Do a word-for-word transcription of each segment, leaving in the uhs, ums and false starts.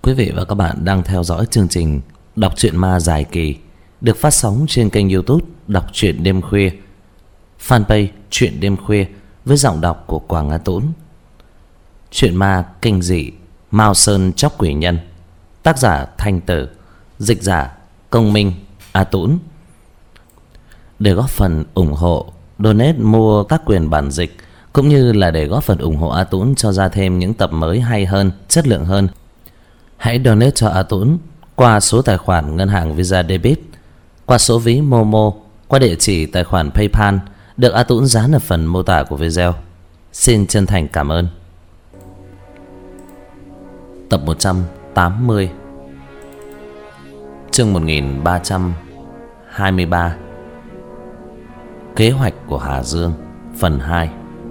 Quý vị và các bạn đang theo dõi chương trình Đọc truyện ma dài kỳ được phát sóng trên kênh YouTube Đọc truyện đêm khuya, fanpage Truyện đêm khuya với giọng đọc của Quảng Á Tũng. Truyện ma kinh dị Mao Sơn Chóc Quỷ Nhân, tác giả Thanh Tử, dịch giả Công Minh, Á Tũng. Để góp phần ủng hộ, donate mua tác quyền bản dịch, cũng như là để góp phần ủng hộ Á Tũng cho ra thêm những tập mới hay hơn, chất lượng hơn, hãy donate cho Á Tũng qua số tài khoản ngân hàng Visa Debit, qua số ví Momo, qua địa chỉ tài khoản PayPal được Á Tũng dán ở phần mô tả của video. Xin chân thành cảm ơn. Tập một trăm tám mươi, chương một nghìn ba trăm hai mươi ba, Kế hoạch của Hà Dương, phần hai.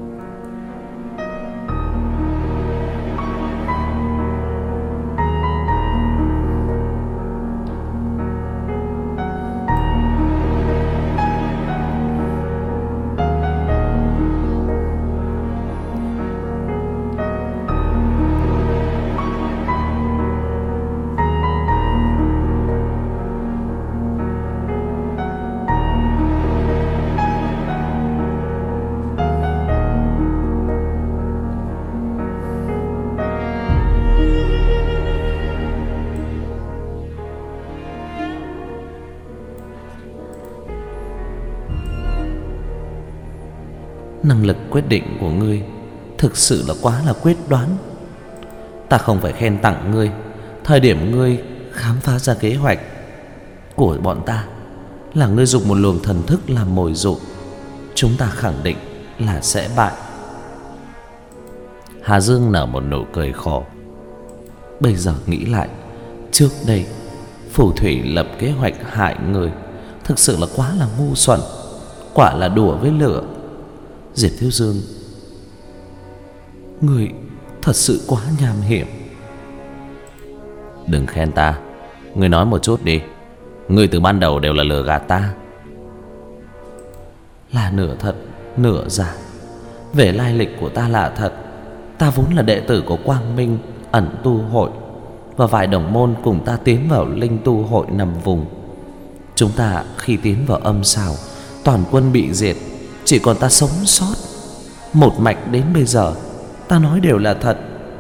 Năng lực quyết định của ngươi thực sự là quá là quyết đoán. Ta không phải khen tặng ngươi thời điểm ngươi khám phá ra kế hoạch của bọn ta là ngươi dùng một luồng thần thức làm mồi dụ. Chúng ta khẳng định là sẽ bại. Hà Dương nở một nụ cười khổ. Bây giờ nghĩ lại, trước đây phù thủy lập kế hoạch hại người thực sự là quá là ngu xuẩn, quả là đùa với lửa. Diệp Thiếu Dương, người thật sự quá nham hiểm. Đừng khen ta, ngươi nói một chút đi. Ngươi từ ban đầu đều là lừa gạt ta. Là nửa thật nửa giả. Về lai lịch của ta là thật. Ta vốn là đệ tử của Quang Minh ẩn tu hội, và vài đồng môn cùng ta tiến vào linh tu hội nằm vùng. Chúng ta khi tiến vào âm sào, toàn quân bị diệt, chỉ còn ta sống sót. Một mạch đến bây giờ, ta nói đều là thật.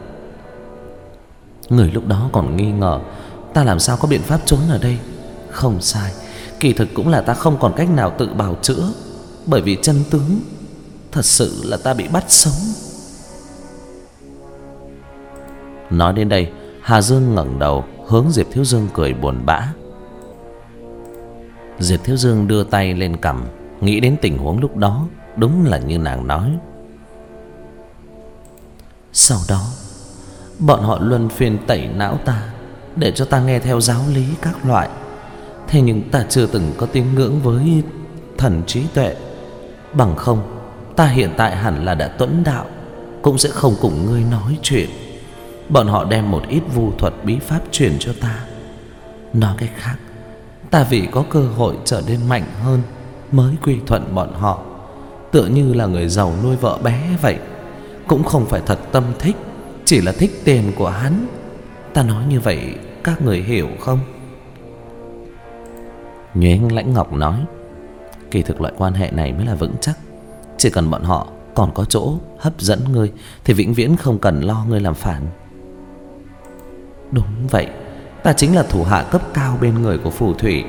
Người lúc đó còn nghi ngờ ta làm sao có biện pháp trốn ở đây. Không sai, kỳ thực cũng là ta không còn cách nào tự bào chữa, bởi vì chân tướng thật sự là ta bị bắt sống. Nói đến đây, Hà Dương ngẩng đầu hướng Diệp Thiếu Dương cười buồn bã. Diệp Thiếu Dương đưa tay lên cằm, nghĩ đến tình huống lúc đó, đúng là như nàng nói. Sau đó bọn họ luân phiên tẩy não ta, để cho ta nghe theo giáo lý các loại. Thế nhưng ta chưa từng có tín ngưỡng với thần trí tuệ. Bằng không, ta hiện tại hẳn là đã tuẫn đạo, cũng sẽ không cùng ngươi nói chuyện. Bọn họ đem một ít vu thuật bí pháp truyền cho ta. Nói cách khác, ta vì có cơ hội trở nên mạnh hơn mới quy thuận bọn họ, tựa như là người giàu nuôi vợ bé vậy. Cũng không phải thật tâm thích, chỉ là thích tiền của hắn. Ta nói như vậy các người hiểu không? Nhuế Lãnh Ngọc nói, kỳ thực loại quan hệ này mới là vững chắc. Chỉ cần bọn họ còn có chỗ hấp dẫn ngươi thì vĩnh viễn không cần lo ngươi làm phản. Đúng vậy, ta chính là thủ hạ cấp cao bên người của phù thủy.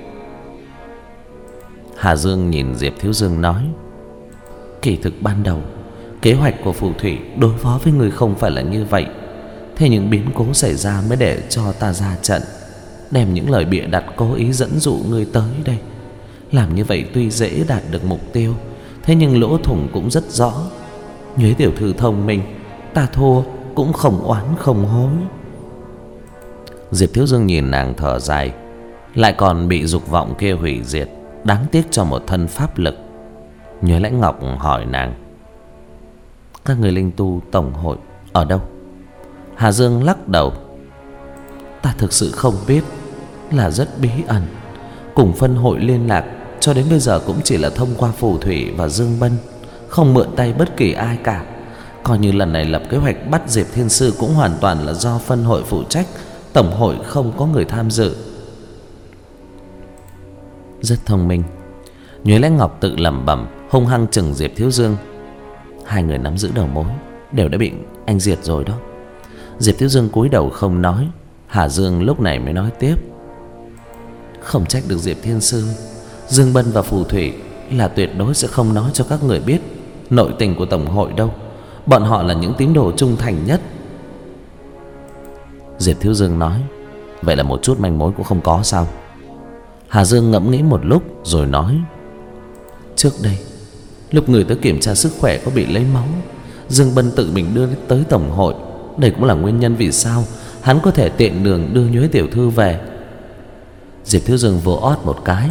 Hà Dương nhìn Diệp Thiếu Dương nói, kỳ thực ban đầu kế hoạch của phù thủy đối phó với người không phải là như vậy. Thế nhưng biến cố xảy ra mới để cho ta ra trận, đem những lời bịa đặt cố ý dẫn dụ người tới đây. Làm như vậy tuy dễ đạt được mục tiêu, thế nhưng lỗ thủng cũng rất rõ. Nhuế tiểu thư thông minh, ta thua cũng không oán không hối. Diệp Thiếu Dương nhìn nàng thở dài, lại còn bị dục vọng kia hủy diệt, đáng tiếc cho một thân pháp lực. Nhuế Lãnh Ngọc hỏi nàng, các người linh tu tổng hội ở đâu? Hà Dương lắc đầu, ta thực sự không biết, là rất bí ẩn. Cùng phân hội liên lạc cho đến bây giờ cũng chỉ là thông qua phù thủy và Dương Bân, không mượn tay bất kỳ ai cả. Coi như lần này lập kế hoạch bắt Diệp Thiên Sư cũng hoàn toàn là do phân hội phụ trách, tổng hội không có người tham dự. Rất thông minh, Nhuế Lãnh Ngọc tự lẩm bẩm, hung hăng chừng Diệp Thiếu Dương. Hai người nắm giữ đầu mối đều đã bị anh diệt rồi đó. Diệp Thiếu Dương cúi đầu không nói. Hà Dương lúc này mới nói tiếp. Không trách được Diệp Thiên Sư, Dương Bân và Phù Thủy là tuyệt đối sẽ không nói cho các người biết nội tình của tổng hội đâu. Bọn họ là những tín đồ trung thành nhất. Diệp Thiếu Dương nói. Vậy là một chút manh mối cũng không có sao? Hà Dương ngẫm nghĩ một lúc rồi nói. Trước đây lúc người tới kiểm tra sức khỏe có bị lấy máu, Dương Bân tự mình đưa tới tổng hội. Đây cũng là nguyên nhân vì sao hắn có thể tiện đường đưa Nhuế tiểu thư về. Diệp Thiếu Dương vỗ ót một cái.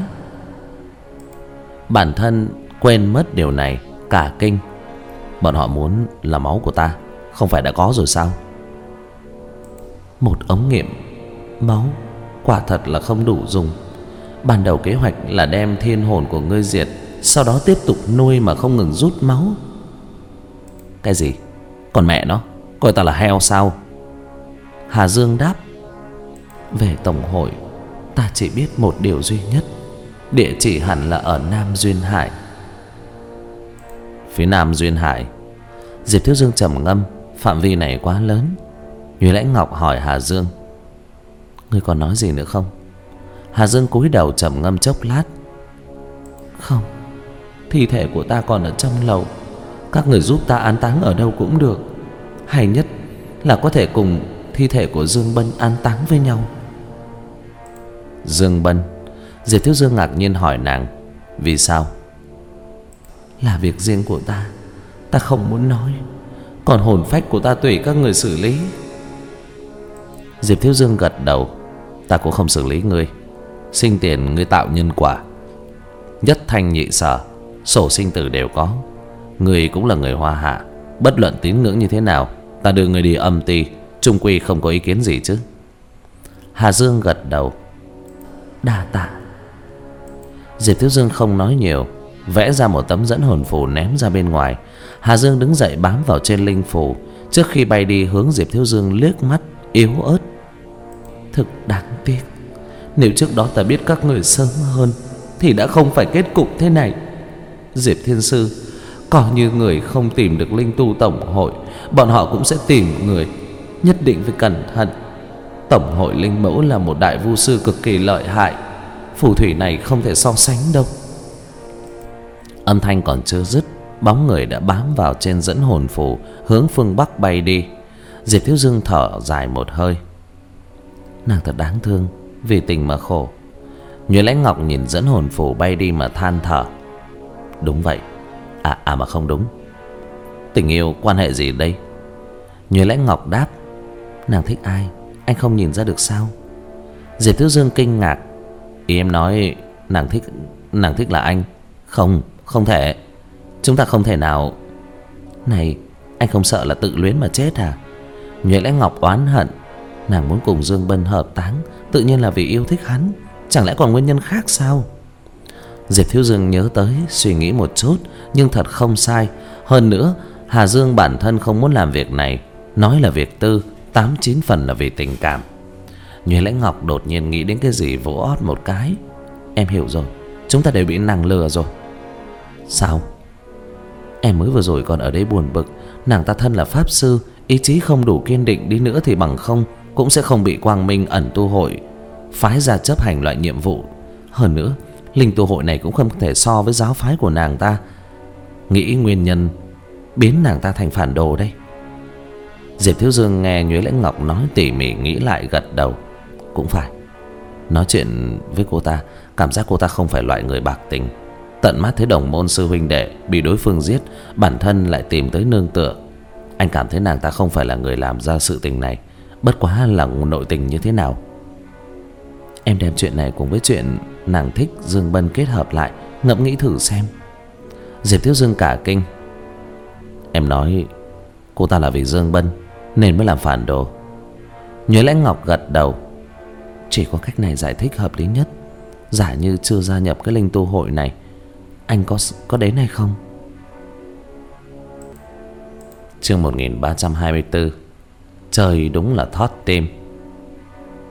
Bản thân quên mất điều này, cả kinh. Bọn họ muốn là máu của ta, không phải đã có rồi sao? Một ống nghiệm máu quả thật là không đủ dùng. Ban đầu kế hoạch là đem thiên hồn của ngươi diệt, sau đó tiếp tục nuôi mà không ngừng rút máu. Cái gì? Còn mẹ nó, coi ta là heo sao? Hà Dương đáp. Về tổng hội ta chỉ biết một điều duy nhất, địa chỉ hẳn là ở Nam Duyên Hải. Phía Nam Duyên Hải? Diệp Thiếu Dương trầm ngâm. Phạm vi này quá lớn. Nhuế Lãnh Ngọc hỏi Hà Dương. Ngươi còn nói gì nữa không? Hà Dương cúi đầu trầm ngâm chốc lát. Không, thi thể của ta còn ở trong lầu. Các người giúp ta an táng ở đâu cũng được. Hay nhất là có thể cùng thi thể của Dương Bân an táng với nhau. Dương Bân? Diệp Thiếu Dương ngạc nhiên hỏi nàng. Vì sao? Là việc riêng của ta, ta không muốn nói. Còn hồn phách của ta tùy các người xử lý. Diệp Thiếu Dương gật đầu. Ta cũng không xử lý ngươi. Sinh tiền ngươi tạo nhân quả, nhất thanh nhị sở, sổ sinh tử đều có. Ngươi cũng là người Hoa Hạ, bất luận tín ngưỡng như thế nào, ta đưa ngươi đi âm ty chung quy không có ý kiến gì chứ? Hà Dương gật đầu. Đa tạ. Diệp Thiếu Dương không nói nhiều, vẽ ra một tấm dẫn hồn phù ném ra bên ngoài. Hà Dương đứng dậy bám vào trên linh phù. Trước khi bay đi hướng Diệp Thiếu Dương liếc mắt yếu ớt. Thực đáng tiếc, nếu trước đó ta biết các người sớm hơn thì đã không phải kết cục thế này. Diệp Thiên Sư, coi như người không tìm được linh tu tổng hội, bọn họ cũng sẽ tìm người. Nhất định phải cẩn thận. Tổng hội linh mẫu là một đại vu sư cực kỳ lợi hại, phù thủy này không thể so sánh đâu. Âm thanh còn chưa dứt, bóng người đã bám vào trên dẫn hồn phù, hướng phương Bắc bay đi. Diệp Thiếu Dương thở dài một hơi. Nàng thật đáng thương, vì tình mà khổ. Nhuế Lãnh Ngọc nhìn dẫn hồn phù bay đi mà than thở. Đúng vậy. À à mà không đúng. Tình yêu quan hệ gì đây? Nhuế Lãnh Ngọc đáp. Nàng thích ai, anh không nhìn ra được sao? Diệp Thiếu Dương kinh ngạc. Ý em nói nàng thích Nàng thích là anh? Không, không thể. Chúng ta không thể nào. Này, anh không sợ là tự luyến mà chết à? Nhuế Lãnh Ngọc oán hận. Nàng muốn cùng Dương Bân hợp táng tự nhiên là vì yêu thích hắn, chẳng lẽ còn nguyên nhân khác sao? Diệp Thiếu Dương nhớ tới, suy nghĩ một chút, nhưng thật không sai. Hơn nữa Hà Dương bản thân không muốn làm việc này, nói là việc tư, tám chín phần là vì tình cảm. Nhuế Lãnh Ngọc đột nhiên nghĩ đến cái gì, vỗ ót một cái. Em hiểu rồi, chúng ta đều bị nàng lừa rồi. Sao? Em mới vừa rồi còn ở đây buồn bực. Nàng ta thân là pháp sư, ý chí không đủ kiên định đi nữa thì bằng không cũng sẽ không bị Quang Minh ẩn tu hội phái ra chấp hành loại nhiệm vụ. Hơn nữa linh tu hội này cũng không thể so với giáo phái của nàng ta. Nghĩ nguyên nhân biến nàng ta thành phản đồ đây. Diệp Thiếu Dương nghe Nhuế Lãnh Ngọc nói tỉ mỉ nghĩ lại gật đầu. Cũng phải. Nói chuyện với cô ta, cảm giác cô ta không phải loại người bạc tình. Tận mắt thấy đồng môn sư huynh đệ bị đối phương giết, bản thân lại tìm tới nương tựa. Anh cảm thấy nàng ta không phải là người làm ra sự tình này, bất quá là nội tình như thế nào. Em đem chuyện này cùng với chuyện nàng thích Dương Bân kết hợp lại, ngẫm nghĩ thử xem. Diệp Thiếu Dương cả kinh. Em nói cô ta là vì Dương Bân nên mới làm phản đồ? Nhuế Lãnh Ngọc gật đầu. Chỉ có cách này giải thích hợp lý nhất. Giả như chưa gia nhập cái linh tu hội này, anh có có đến hay không? Chương một nghìn ba trăm hai mươi tư. Trời đúng là thót tim.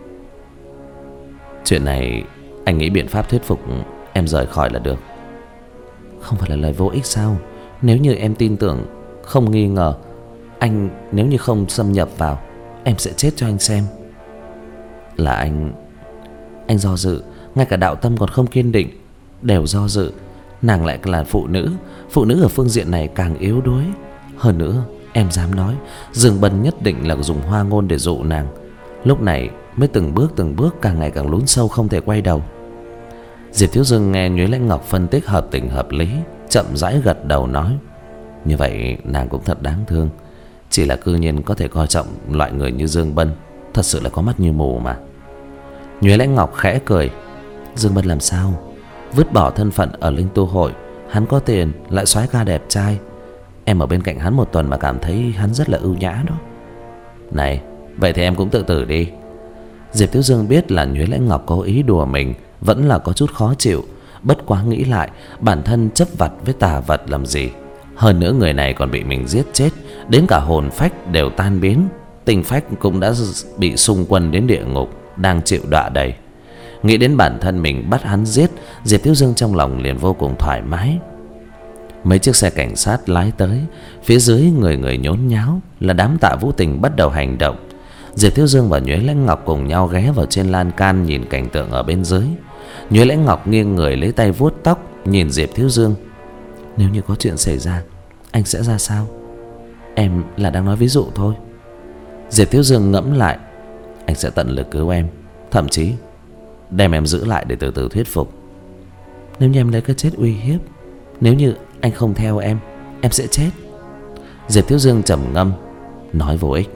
Chuyện này anh nghĩ biện pháp thuyết phục em rời khỏi là được. Không phải là lời vô ích sao? Nếu như em tin tưởng, không nghi ngờ anh, nếu như không xâm nhập vào, em sẽ chết cho anh xem. Là anh... Anh do dự, ngay cả đạo tâm còn không kiên định, đều do dự. Nàng lại là phụ nữ, phụ nữ ở phương diện này càng yếu đuối. Hơn nữa, em dám nói Dương Bân nhất định là dùng hoa ngôn để dụ nàng. Lúc này mới từng bước từng bước càng ngày càng lún sâu không thể quay đầu. Diệp Thiếu Dương nghe Nhuế Lãnh Ngọc phân tích hợp tình hợp lý, chậm rãi gật đầu nói: như vậy nàng cũng thật đáng thương. Chỉ là cư nhiên có thể coi trọng loại người như Dương Bân, thật sự là có mắt như mù mà. Nhuế Lãnh Ngọc khẽ cười: Dương Bân làm sao? Vứt bỏ thân phận ở Linh Tu Hội, hắn có tiền lại soái ca đẹp trai. Em ở bên cạnh hắn một tuần mà cảm thấy hắn rất là ưu nhã đó. Này, vậy thì em cũng tự tử đi. Diệp Thiếu Dương biết là Nhuế Lãnh Ngọc có ý đùa mình, vẫn là có chút khó chịu. Bất quá nghĩ lại, bản thân chấp vặt với tà vật làm gì. Hơn nữa người này còn bị mình giết chết, đến cả hồn phách đều tan biến, tinh phách cũng đã bị xung quân đến địa ngục, đang chịu đọa đầy. Nghĩ đến bản thân mình bắt hắn giết, Diệp Thiếu Dương trong lòng liền vô cùng thoải mái. Mấy chiếc xe cảnh sát lái tới, phía dưới người người nhốn nháo, là đám Tạ Vũ Tình bắt đầu hành động. Diệp Thiếu Dương và Nhuế Lãnh Ngọc cùng nhau ghé vào trên lan can nhìn cảnh tượng ở bên dưới. Nhuế Lãnh Ngọc nghiêng người lấy tay vuốt tóc, nhìn Diệp Thiếu Dương: nếu như có chuyện xảy ra, anh sẽ ra sao? Em là đang nói ví dụ thôi. Diệp Thiếu Dương ngẫm lại: anh sẽ tận lực cứu em, thậm chí đem em giữ lại để từ từ thuyết phục. Nếu như em lấy cái chết uy hiếp, nếu như anh không theo em, em sẽ chết. Diệp Thiếu Dương trầm ngâm, nói vô ích.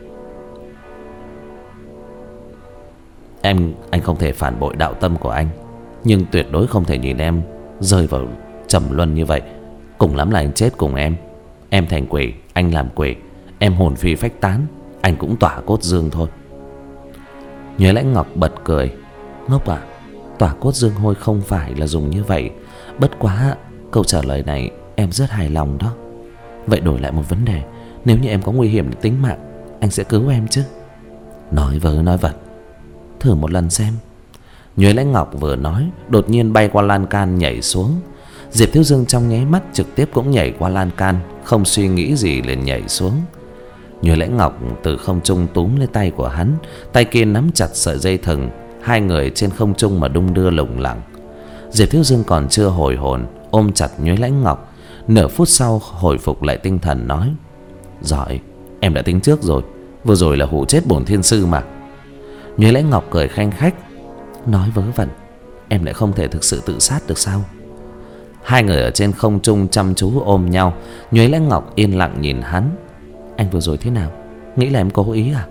Em, anh không thể phản bội đạo tâm của anh, nhưng tuyệt đối không thể nhìn em rơi vào trầm luân như vậy. Cùng lắm là anh chết cùng em. Em thành quỷ, anh làm quỷ. Em hồn phi phách tán, anh cũng tỏa cốt dương thôi. Nhuế Lãnh Ngọc bật cười: ngốc à, tỏa cốt dương hôi không phải là dùng như vậy. Bất quá câu trả lời này em rất hài lòng đó. Vậy đổi lại một vấn đề, nếu như em có nguy hiểm đến tính mạng, anh sẽ cứu em chứ? Nói vớ nói vẩn, thử một lần xem. Nhuế Lãnh Ngọc vừa nói, đột nhiên bay qua lan can nhảy xuống. Diệp Thiếu Dương trong nháy mắt trực tiếp cũng nhảy qua lan can, không suy nghĩ gì liền nhảy xuống. Nhuế Lãnh Ngọc từ không trung túm lấy tay của hắn, tay kia nắm chặt sợi dây thừng, hai người trên không trung mà đung đưa lủng lẳng. Diệp Thiếu Dương còn chưa hồi hồn, ôm chặt Nhuế Lãnh Ngọc, nửa phút sau hồi phục lại tinh thần nói: giỏi, em đã tính trước rồi, vừa rồi là hụ chết bổn thiên sư mà. Nhuế Lãnh Ngọc cười khanh khách: nói vớ vẩn, em lại không thể thực sự tự sát được sao? Hai người ở trên không trung chăm chú ôm nhau. Nhuế Lãnh Ngọc yên lặng nhìn hắn: anh vừa rồi thế nào? Nghĩ là em cố ý à?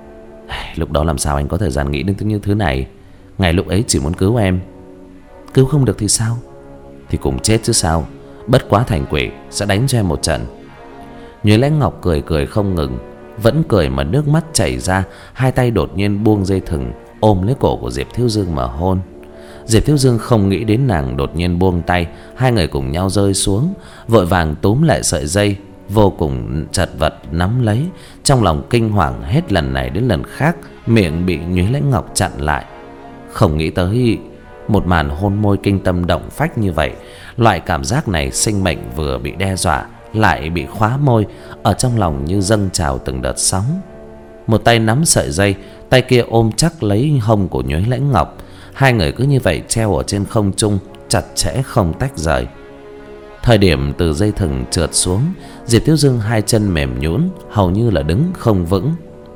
Lúc đó làm sao anh có thời gian nghĩ đến những thứ này. Ngày lúc ấy chỉ muốn cứu em. Cứu không được thì sao? Thì cùng chết chứ sao. Bất quá thành quỷ sẽ đánh cho em một trận. Nhuế Lãnh Ngọc cười cười không ngừng, vẫn cười mà nước mắt chảy ra. Hai tay đột nhiên buông dây thừng, ôm lấy cổ của Diệp Thiếu Dương mà hôn. Diệp Thiếu Dương không nghĩ đến nàng đột nhiên buông tay. Hai người cùng nhau rơi xuống, vội vàng túm lại sợi dây, vô cùng chật vật nắm lấy. Trong lòng kinh hoàng hết lần này đến lần khác, miệng bị Nhuế Lãnh Ngọc chặn lại. Không nghĩ tới một màn hôn môi kinh tâm động phách như vậy. Loại cảm giác này sinh mệnh vừa bị đe dọa, lại bị khóa môi, ở trong lòng như dâng trào từng đợt sóng. Một tay nắm sợi dây, tay kia ôm chắc lấy hông của Nhuế Lãnh Ngọc. Hai người cứ như vậy treo ở trên không trung, chặt chẽ không tách rời. Thời điểm từ dây thừng trượt xuống, Diệp Thiếu Dương hai chân mềm nhũn, hầu như là đứng không vững.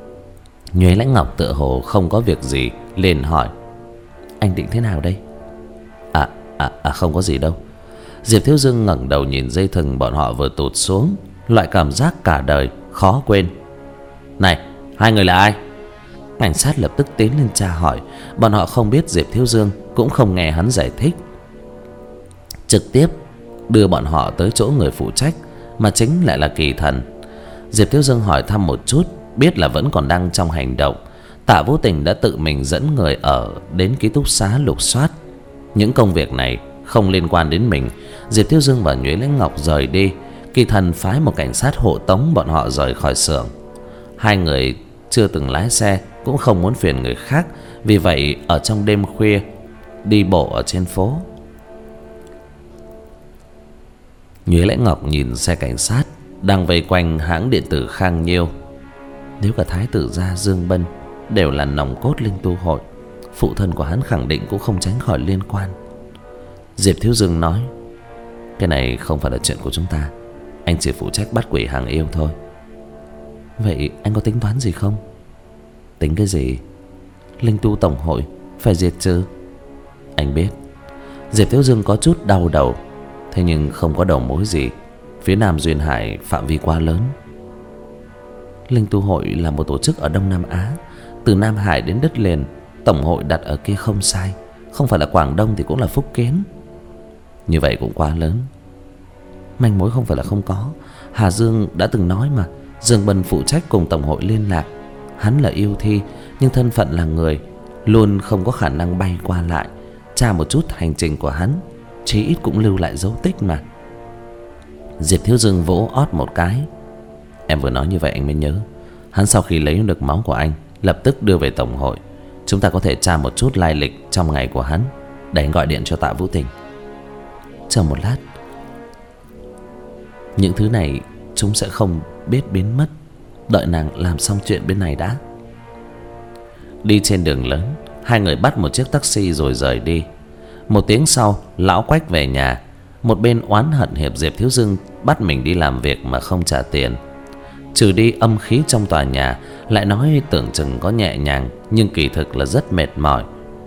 Nhuế Lãnh Ngọc tựa hồ không có việc gì, liền hỏi: anh định thế nào đây? À, à, à không có gì đâu. Diệp Thiếu Dương ngẩng đầu nhìn dây thừng bọn họ vừa tụt xuống, loại cảm giác cả đời khó quên. Này, hai người là ai? Cảnh sát lập tức tiến lên tra hỏi. Bọn họ không biết Diệp Thiếu Dương, cũng không nghe hắn giải thích, trực tiếp đưa bọn họ tới chỗ người phụ trách, mà chính lại là Kỳ Thần. Diệp Thiếu Dương hỏi thăm một chút, biết là vẫn còn đang trong hành động. Tạ Vũ Tình đã tự mình dẫn người ở đến ký túc xá lục soát. Những công việc này không liên quan đến mình. Diệp Thiếu Dương và Nhuế Lãnh Ngọc rời đi, Kỳ Thần phái một cảnh sát hộ tống bọn họ rời khỏi xưởng. Hai người chưa từng lái xe, cũng không muốn phiền người khác. Vì vậy ở trong đêm khuya đi bộ ở trên phố, Nhuế Lãnh Ngọc nhìn xe cảnh sát đang vây quanh hãng điện tử Khang Nhiêu. Nếu cả Thái tử gia Dương Bân đều là nòng cốt Linh Tu hội, phụ thân của hắn khẳng định cũng không tránh khỏi liên quan. Diệp Thiếu Dương nói: cái này không phải là chuyện của chúng ta, anh chỉ phụ trách bắt quỷ hàng yêu thôi. Vậy anh có tính toán gì không? Tính cái gì? Linh Tu tổng hội phải diệt trừ. Anh biết. Diệp Thiếu Dương có chút đau đầu, thế nhưng không có đầu mối gì. Phía Nam Duyên Hải phạm vi quá lớn. Linh Tu hội là một tổ chức ở Đông Nam Á, từ Nam Hải đến đất liền. Tổng hội đặt ở kia không sai, không phải là Quảng Đông thì cũng là Phúc Kiến. Như vậy cũng quá lớn. Manh mối không phải là không có. Hà Dương đã từng nói mà, Dương Bân phụ trách cùng tổng hội liên lạc. Hắn là yêu thi, nhưng thân phận là người, luôn không có khả năng bay qua lại. Tra một chút hành trình của hắn, chí ít cũng lưu lại dấu tích mà. Diệp Thiếu Dương vỗ ót một cái. Em vừa nói như vậy anh mới nhớ, hắn sau khi lấy được máu của anh lập tức đưa về tổng hội. Chúng ta có thể tra một chút lai lịch trong ngày của hắn, để anh gọi điện cho Tạ Vũ Tình. Chờ một lát. Những thứ này chúng sẽ không biết biến mất. Đợi nàng làm xong chuyện bên này đã. Đi trên đường lớn, hai người bắt một chiếc taxi rồi rời đi. Một tiếng sau, lão Quách về nhà. Một bên oán hận hiệp Diệp Thiếu Dương bắt mình đi làm việc mà không trả tiền. Trừ đi âm khí trong tòa nhà, lại nói tưởng chừng có nhẹ nhàng, nhưng kỳ thực là rất mệt mỏi.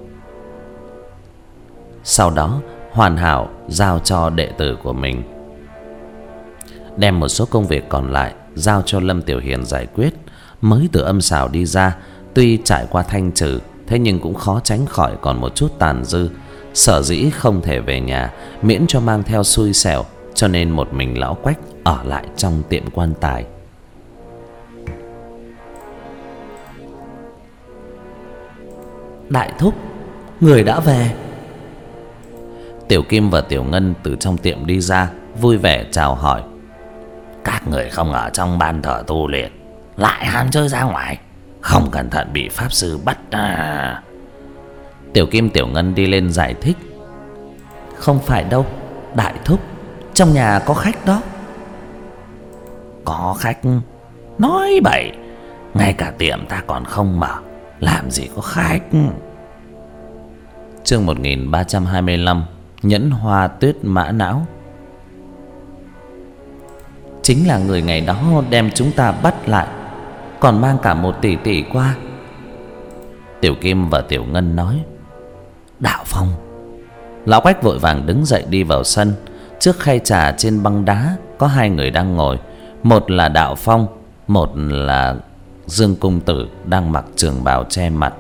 Sau đó hoàn hảo giao cho đệ tử của mình, đem một số công việc còn lại giao cho Lâm Tiểu Hiền giải quyết. Mới từ âm xào đi ra, tuy trải qua thanh trừ, thế nhưng cũng khó tránh khỏi còn một chút tàn dư. Sở dĩ không thể về nhà, miễn cho mang theo xui xẻo, cho nên một mình lão Quách ở lại trong tiệm quan tài. Đại thúc, người đã về. Tiểu Kim và Tiểu Ngân từ trong tiệm đi ra, vui vẻ chào hỏi. Các người không ở trong ban thờ tu luyện, lại ham chơi ra ngoài, không cẩn thận bị pháp sư bắt à. Tiểu Kim Tiểu Ngân đi lên giải thích. Không phải đâu, đại thúc, trong nhà có khách đó. Có khách? Nói bậy, ngay cả tiệm ta còn không mở, làm gì có khách. Chương một nghìn ba trăm hai mươi lăm. Nhẫn hoa tuyết mã não. Chính là người ngày đó đem chúng ta bắt lại, còn mang cả một tỷ tỷ qua. Tiểu Kim và Tiểu Ngân nói. Đạo Phong. Lão Quách vội vàng đứng dậy đi vào sân. Trước khay trà trên băng đá có hai người đang ngồi. Một là Đạo Phong, một là Dương Cung Tử đang mặc trường bào che mặt.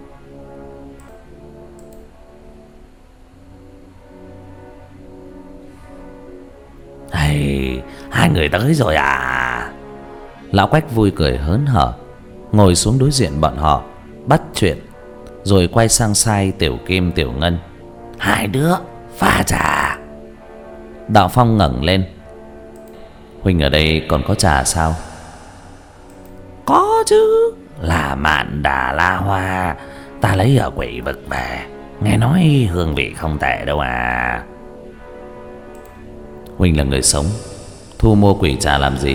Hey, hai người tới rồi à? Lão Quách vui cười hớn hở, ngồi xuống đối diện bọn họ, bắt chuyện, rồi quay sang sai Tiểu Kim Tiểu Ngân. Hai đứa pha trà. Đạo Phong ngẩng lên. Huynh ở đây còn có trà sao? Có chứ, là mạn đà la hoa, ta lấy ở quỷ vực về, nghe nói hương vị không tệ đâu à. Huynh là người sống, thu mua quỷ trà làm gì?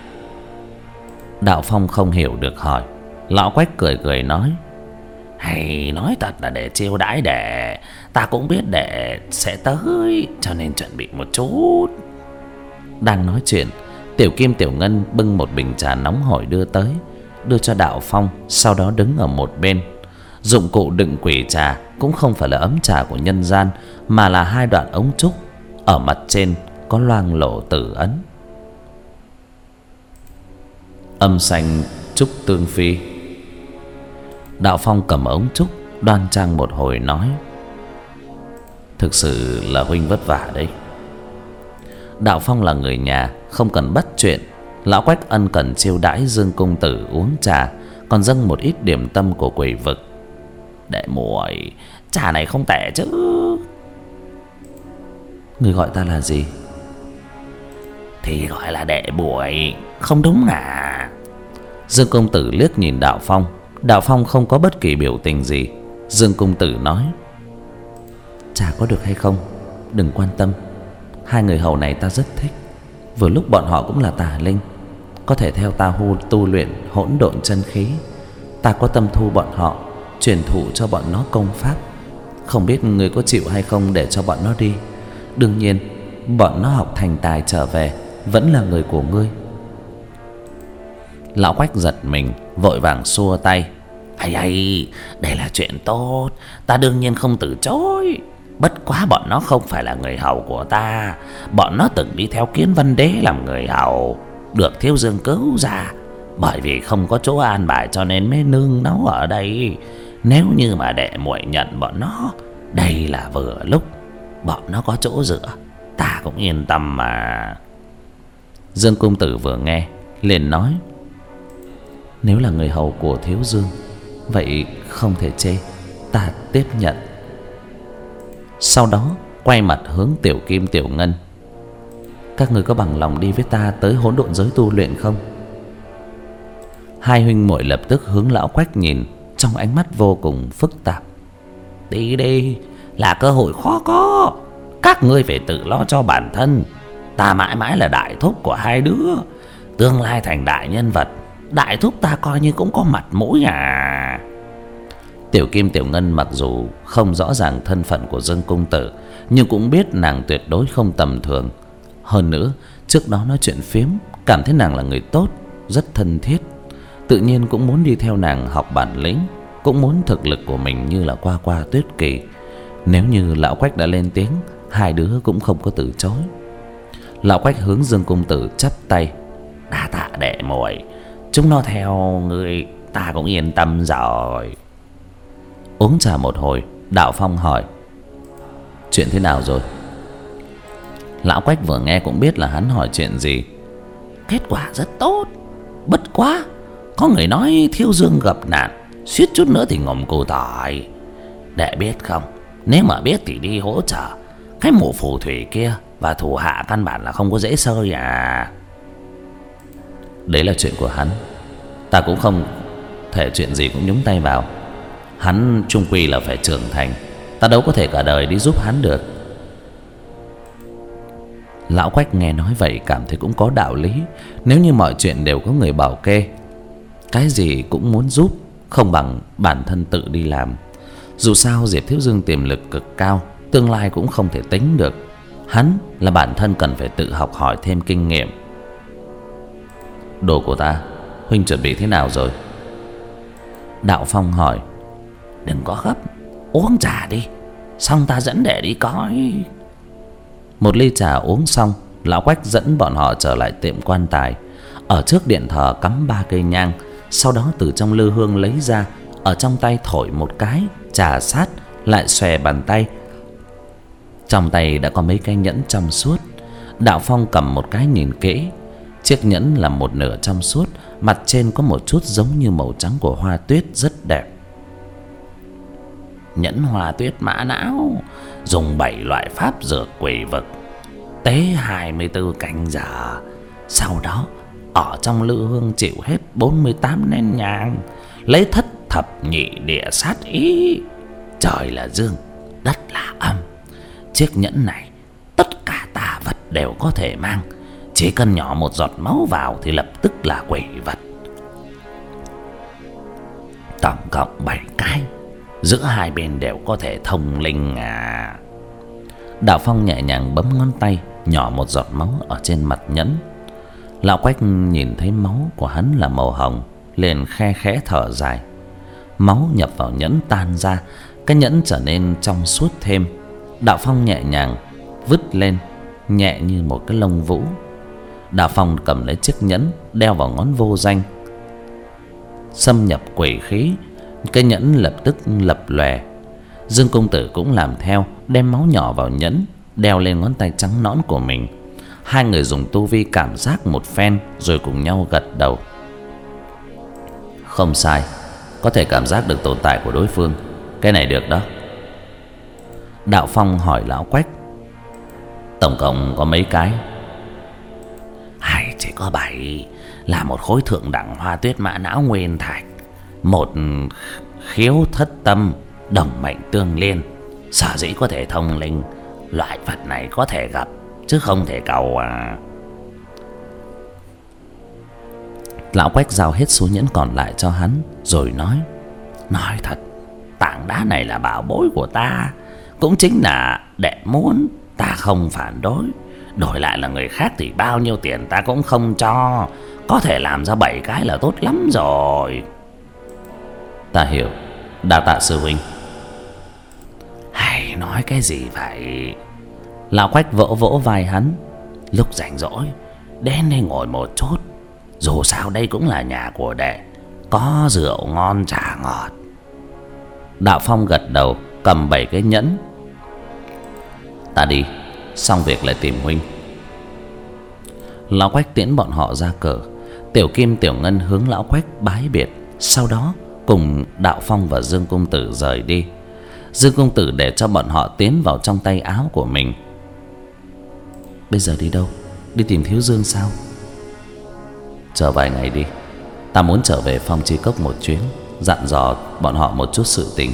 Đạo Phong không hiểu được hỏi. Lão Quách cười cười nói. Hay nói thật là để chiêu đãi đệ, ta cũng biết đệ sẽ tới, cho nên chuẩn bị một chút. Đang nói chuyện, Tiểu Kim Tiểu Ngân bưng một bình trà nóng hổi đưa tới, đưa cho Đạo Phong, sau đó đứng ở một bên. Dụng cụ đựng quỷ trà cũng không phải là ấm trà của nhân gian, mà là hai đoạn ống trúc, ở mặt trên có loang lổ tử ấn. Âm xanh trúc tương phi. Đạo Phong cầm ống trúc đoan trang một hồi nói. Thực sự là huynh vất vả đấy. Đạo Phong là người nhà, không cần bắt chuyện. Lão Quách ân cần chiêu đãi Dương Công Tử uống trà, còn dâng một ít điểm tâm của quỷ vực. Đệ muội, trà này không tệ chứ. Người gọi ta là gì? Thì gọi là đệ muội, không đúng à? Dương Công Tử liếc nhìn Đạo Phong, Đạo Phong không có bất kỳ biểu tình gì. Dương Cung Tử nói: chả có được hay không đừng quan tâm. Hai người hầu này ta rất thích. Vừa lúc bọn họ cũng là tà linh, có thể theo ta hu tu luyện hỗn độn chân khí. Ta có tâm thu bọn họ, truyền thụ cho bọn nó công pháp. Không biết người có chịu hay không để cho bọn nó đi. Đương nhiên bọn nó học thành tài trở về vẫn là người của ngươi. Lão Quách giật mình, vội vàng xua tay: Ây ây, đây là chuyện tốt, ta đương nhiên không từ chối. Bất quá bọn nó không phải là người hầu của ta. Bọn nó từng đi theo Kiến Văn Đế làm người hầu, được Thiếu Dương cứu ra. Bởi vì không có chỗ an bài cho nên mới nương náu ở đây. Nếu như mà đệ muội nhận bọn nó, đây là vừa lúc. Bọn nó có chỗ dựa, ta cũng yên tâm mà. Dương Cung Tử vừa nghe liền nói: nếu là người hầu của Thiếu Dương, vậy không thể chê, ta tiếp nhận. Sau đó quay mặt hướng Tiểu Kim Tiểu Ngân: các người có bằng lòng đi với ta tới hỗn độn giới tu luyện không? Hai huynh muội lập tức hướng Lão Quách nhìn, trong ánh mắt vô cùng phức tạp. Đi đi, là cơ hội khó có. Các ngươi phải tự lo cho bản thân. Ta mãi mãi là đại thúc của hai đứa, tương lai thành đại nhân vật. Đại thúc ta coi như cũng có mặt mũi à. Tiểu Kim Tiểu Ngân mặc dù không rõ ràng thân phận của Dương Cung Tử, nhưng cũng biết nàng tuyệt đối không tầm thường. Hơn nữa trước đó nói chuyện phiếm, cảm thấy nàng là người tốt, rất thân thiết. Tự nhiên cũng muốn đi theo nàng học bản lĩnh, cũng muốn thực lực của mình như là Qua Qua Tuyết Kỳ. Nếu như Lão Quách đã lên tiếng, hai đứa cũng không có từ chối. Lão Quách hướng Dương Cung Tử chắp tay: đa tạ đệ muội, chúng nó theo người ta cũng yên tâm rồi. Uống trà một hồi, Đạo Phong hỏi: chuyện thế nào rồi? Lão Quách vừa nghe cũng biết là hắn hỏi chuyện gì. Kết quả rất tốt. Bất quá có người nói Thiếu Dương gặp nạn, suýt chút nữa thì ngồm củ tỏi. Đệ biết không, nếu mà biết thì đi hỗ trợ. Cái mụ phù thủy kia và thủ hạ căn bản là không có dễ sơi à. Đấy là chuyện của hắn, ta cũng không thể chuyện gì cũng nhúng tay vào. Hắn chung quy là phải trưởng thành, ta đâu có thể cả đời đi giúp hắn được. Lão Quách nghe nói vậy cảm thấy cũng có đạo lý. Nếu như mọi chuyện đều có người bảo kê, cái gì cũng muốn giúp, không bằng bản thân tự đi làm. Dù sao Diệp Thiếu Dương tiềm lực cực cao, tương lai cũng không thể tính được. Hắn là bản thân cần phải tự học hỏi thêm kinh nghiệm. Đồ của ta, huynh chuẩn bị thế nào rồi? Đạo Phong hỏi. Đừng có gấp, uống trà đi, xong ta dẫn đệ đi coi. Một ly trà uống xong, Lão Quách dẫn bọn họ trở lại tiệm quan tài. Ở trước điện thờ cắm ba cây nhang. Sau đó từ trong lư hương lấy ra, ở trong tay thổi một cái, trà sát, lại xòe bàn tay. Trong tay đã có mấy cái nhẫn trong suốt. Đạo Phong cầm một cái nhìn kỹ. Chiếc nhẫn là một nửa trong suốt, mặt trên có một chút giống như màu trắng của hoa tuyết, rất đẹp. Nhẫn hoa tuyết mã não, dùng bảy loại pháp dược quỷ vực, tế hai mươi tư canh giờ. Sau đó ở trong lư hương chịu hết bốn mươi tám nén nhang, lấy thất thập nhị địa sát ý. Trời là dương, đất là âm. Chiếc nhẫn này tất cả tà vật đều có thể mang, chỉ cần nhỏ một giọt máu vào thì lập tức là quỷ vật. Tổng cộng bảy cái, giữa hai bên đều có thể thông linh à. Đạo Phong nhẹ nhàng bấm ngón tay, nhỏ một giọt máu ở trên mặt nhẫn. Lão Quách nhìn thấy máu của hắn là màu hồng, liền khe khẽ thở dài. Máu nhập vào nhẫn tan ra, cái nhẫn trở nên trong suốt thêm. Đạo Phong nhẹ nhàng vứt lên, nhẹ như một cái lông vũ. Đạo Phong cầm lấy chiếc nhẫn, đeo vào ngón vô danh. Xâm nhập quỷ khí, cái nhẫn lập tức lập lòe. Dương Công Tử cũng làm theo, đem máu nhỏ vào nhẫn, đeo lên ngón tay trắng nõn của mình. Hai người dùng tu vi cảm giác một phen, rồi cùng nhau gật đầu. Không sai, có thể cảm giác được tồn tại của đối phương. Cái này được đó. Đạo Phong hỏi Lão Quách. Tổng cộng có mấy cái? Hay chỉ có bảy, là một khối thượng đẳng hoa tuyết mã não nguyên thạch, một khiếu thất tâm, đồng mệnh tương liên. Sở dĩ có thể thông linh, loại vật này có thể gặp chứ không thể cầu à. Lão Quách giao hết số nhẫn còn lại cho hắn rồi nói: Nói thật, tảng đá này là bảo bối của ta, cũng chính là đệ muốn, ta không phản đối. Đổi lại là người khác thì bao nhiêu tiền ta cũng không cho. Có thể làm ra bảy cái là tốt lắm rồi. Ta hiểu, đa tạ sư huynh. Hay nói cái gì vậy? Lão Quách vỗ vỗ vai hắn: Lúc rảnh rỗi đến đây ngồi một chút. Dù sao đây cũng là nhà của đệ, có rượu ngon trà ngọt. Đạo Phong gật đầu, cầm bảy cái nhẫn. Ta đi, xong việc lại tìm huynh. Lão Quách tiễn bọn họ ra cửa. Tiểu Kim Tiểu Ngân hướng Lão Quách bái biệt, sau đó cùng Đạo Phong và Dương Công Tử rời đi. Dương Công Tử để cho bọn họ tiến vào trong tay áo của mình. Bây giờ đi đâu? Đi tìm Thiếu Dương sao? Chờ vài ngày đi, ta muốn trở về Phong Chi Cốc một chuyến, dặn dò bọn họ một chút sự tình.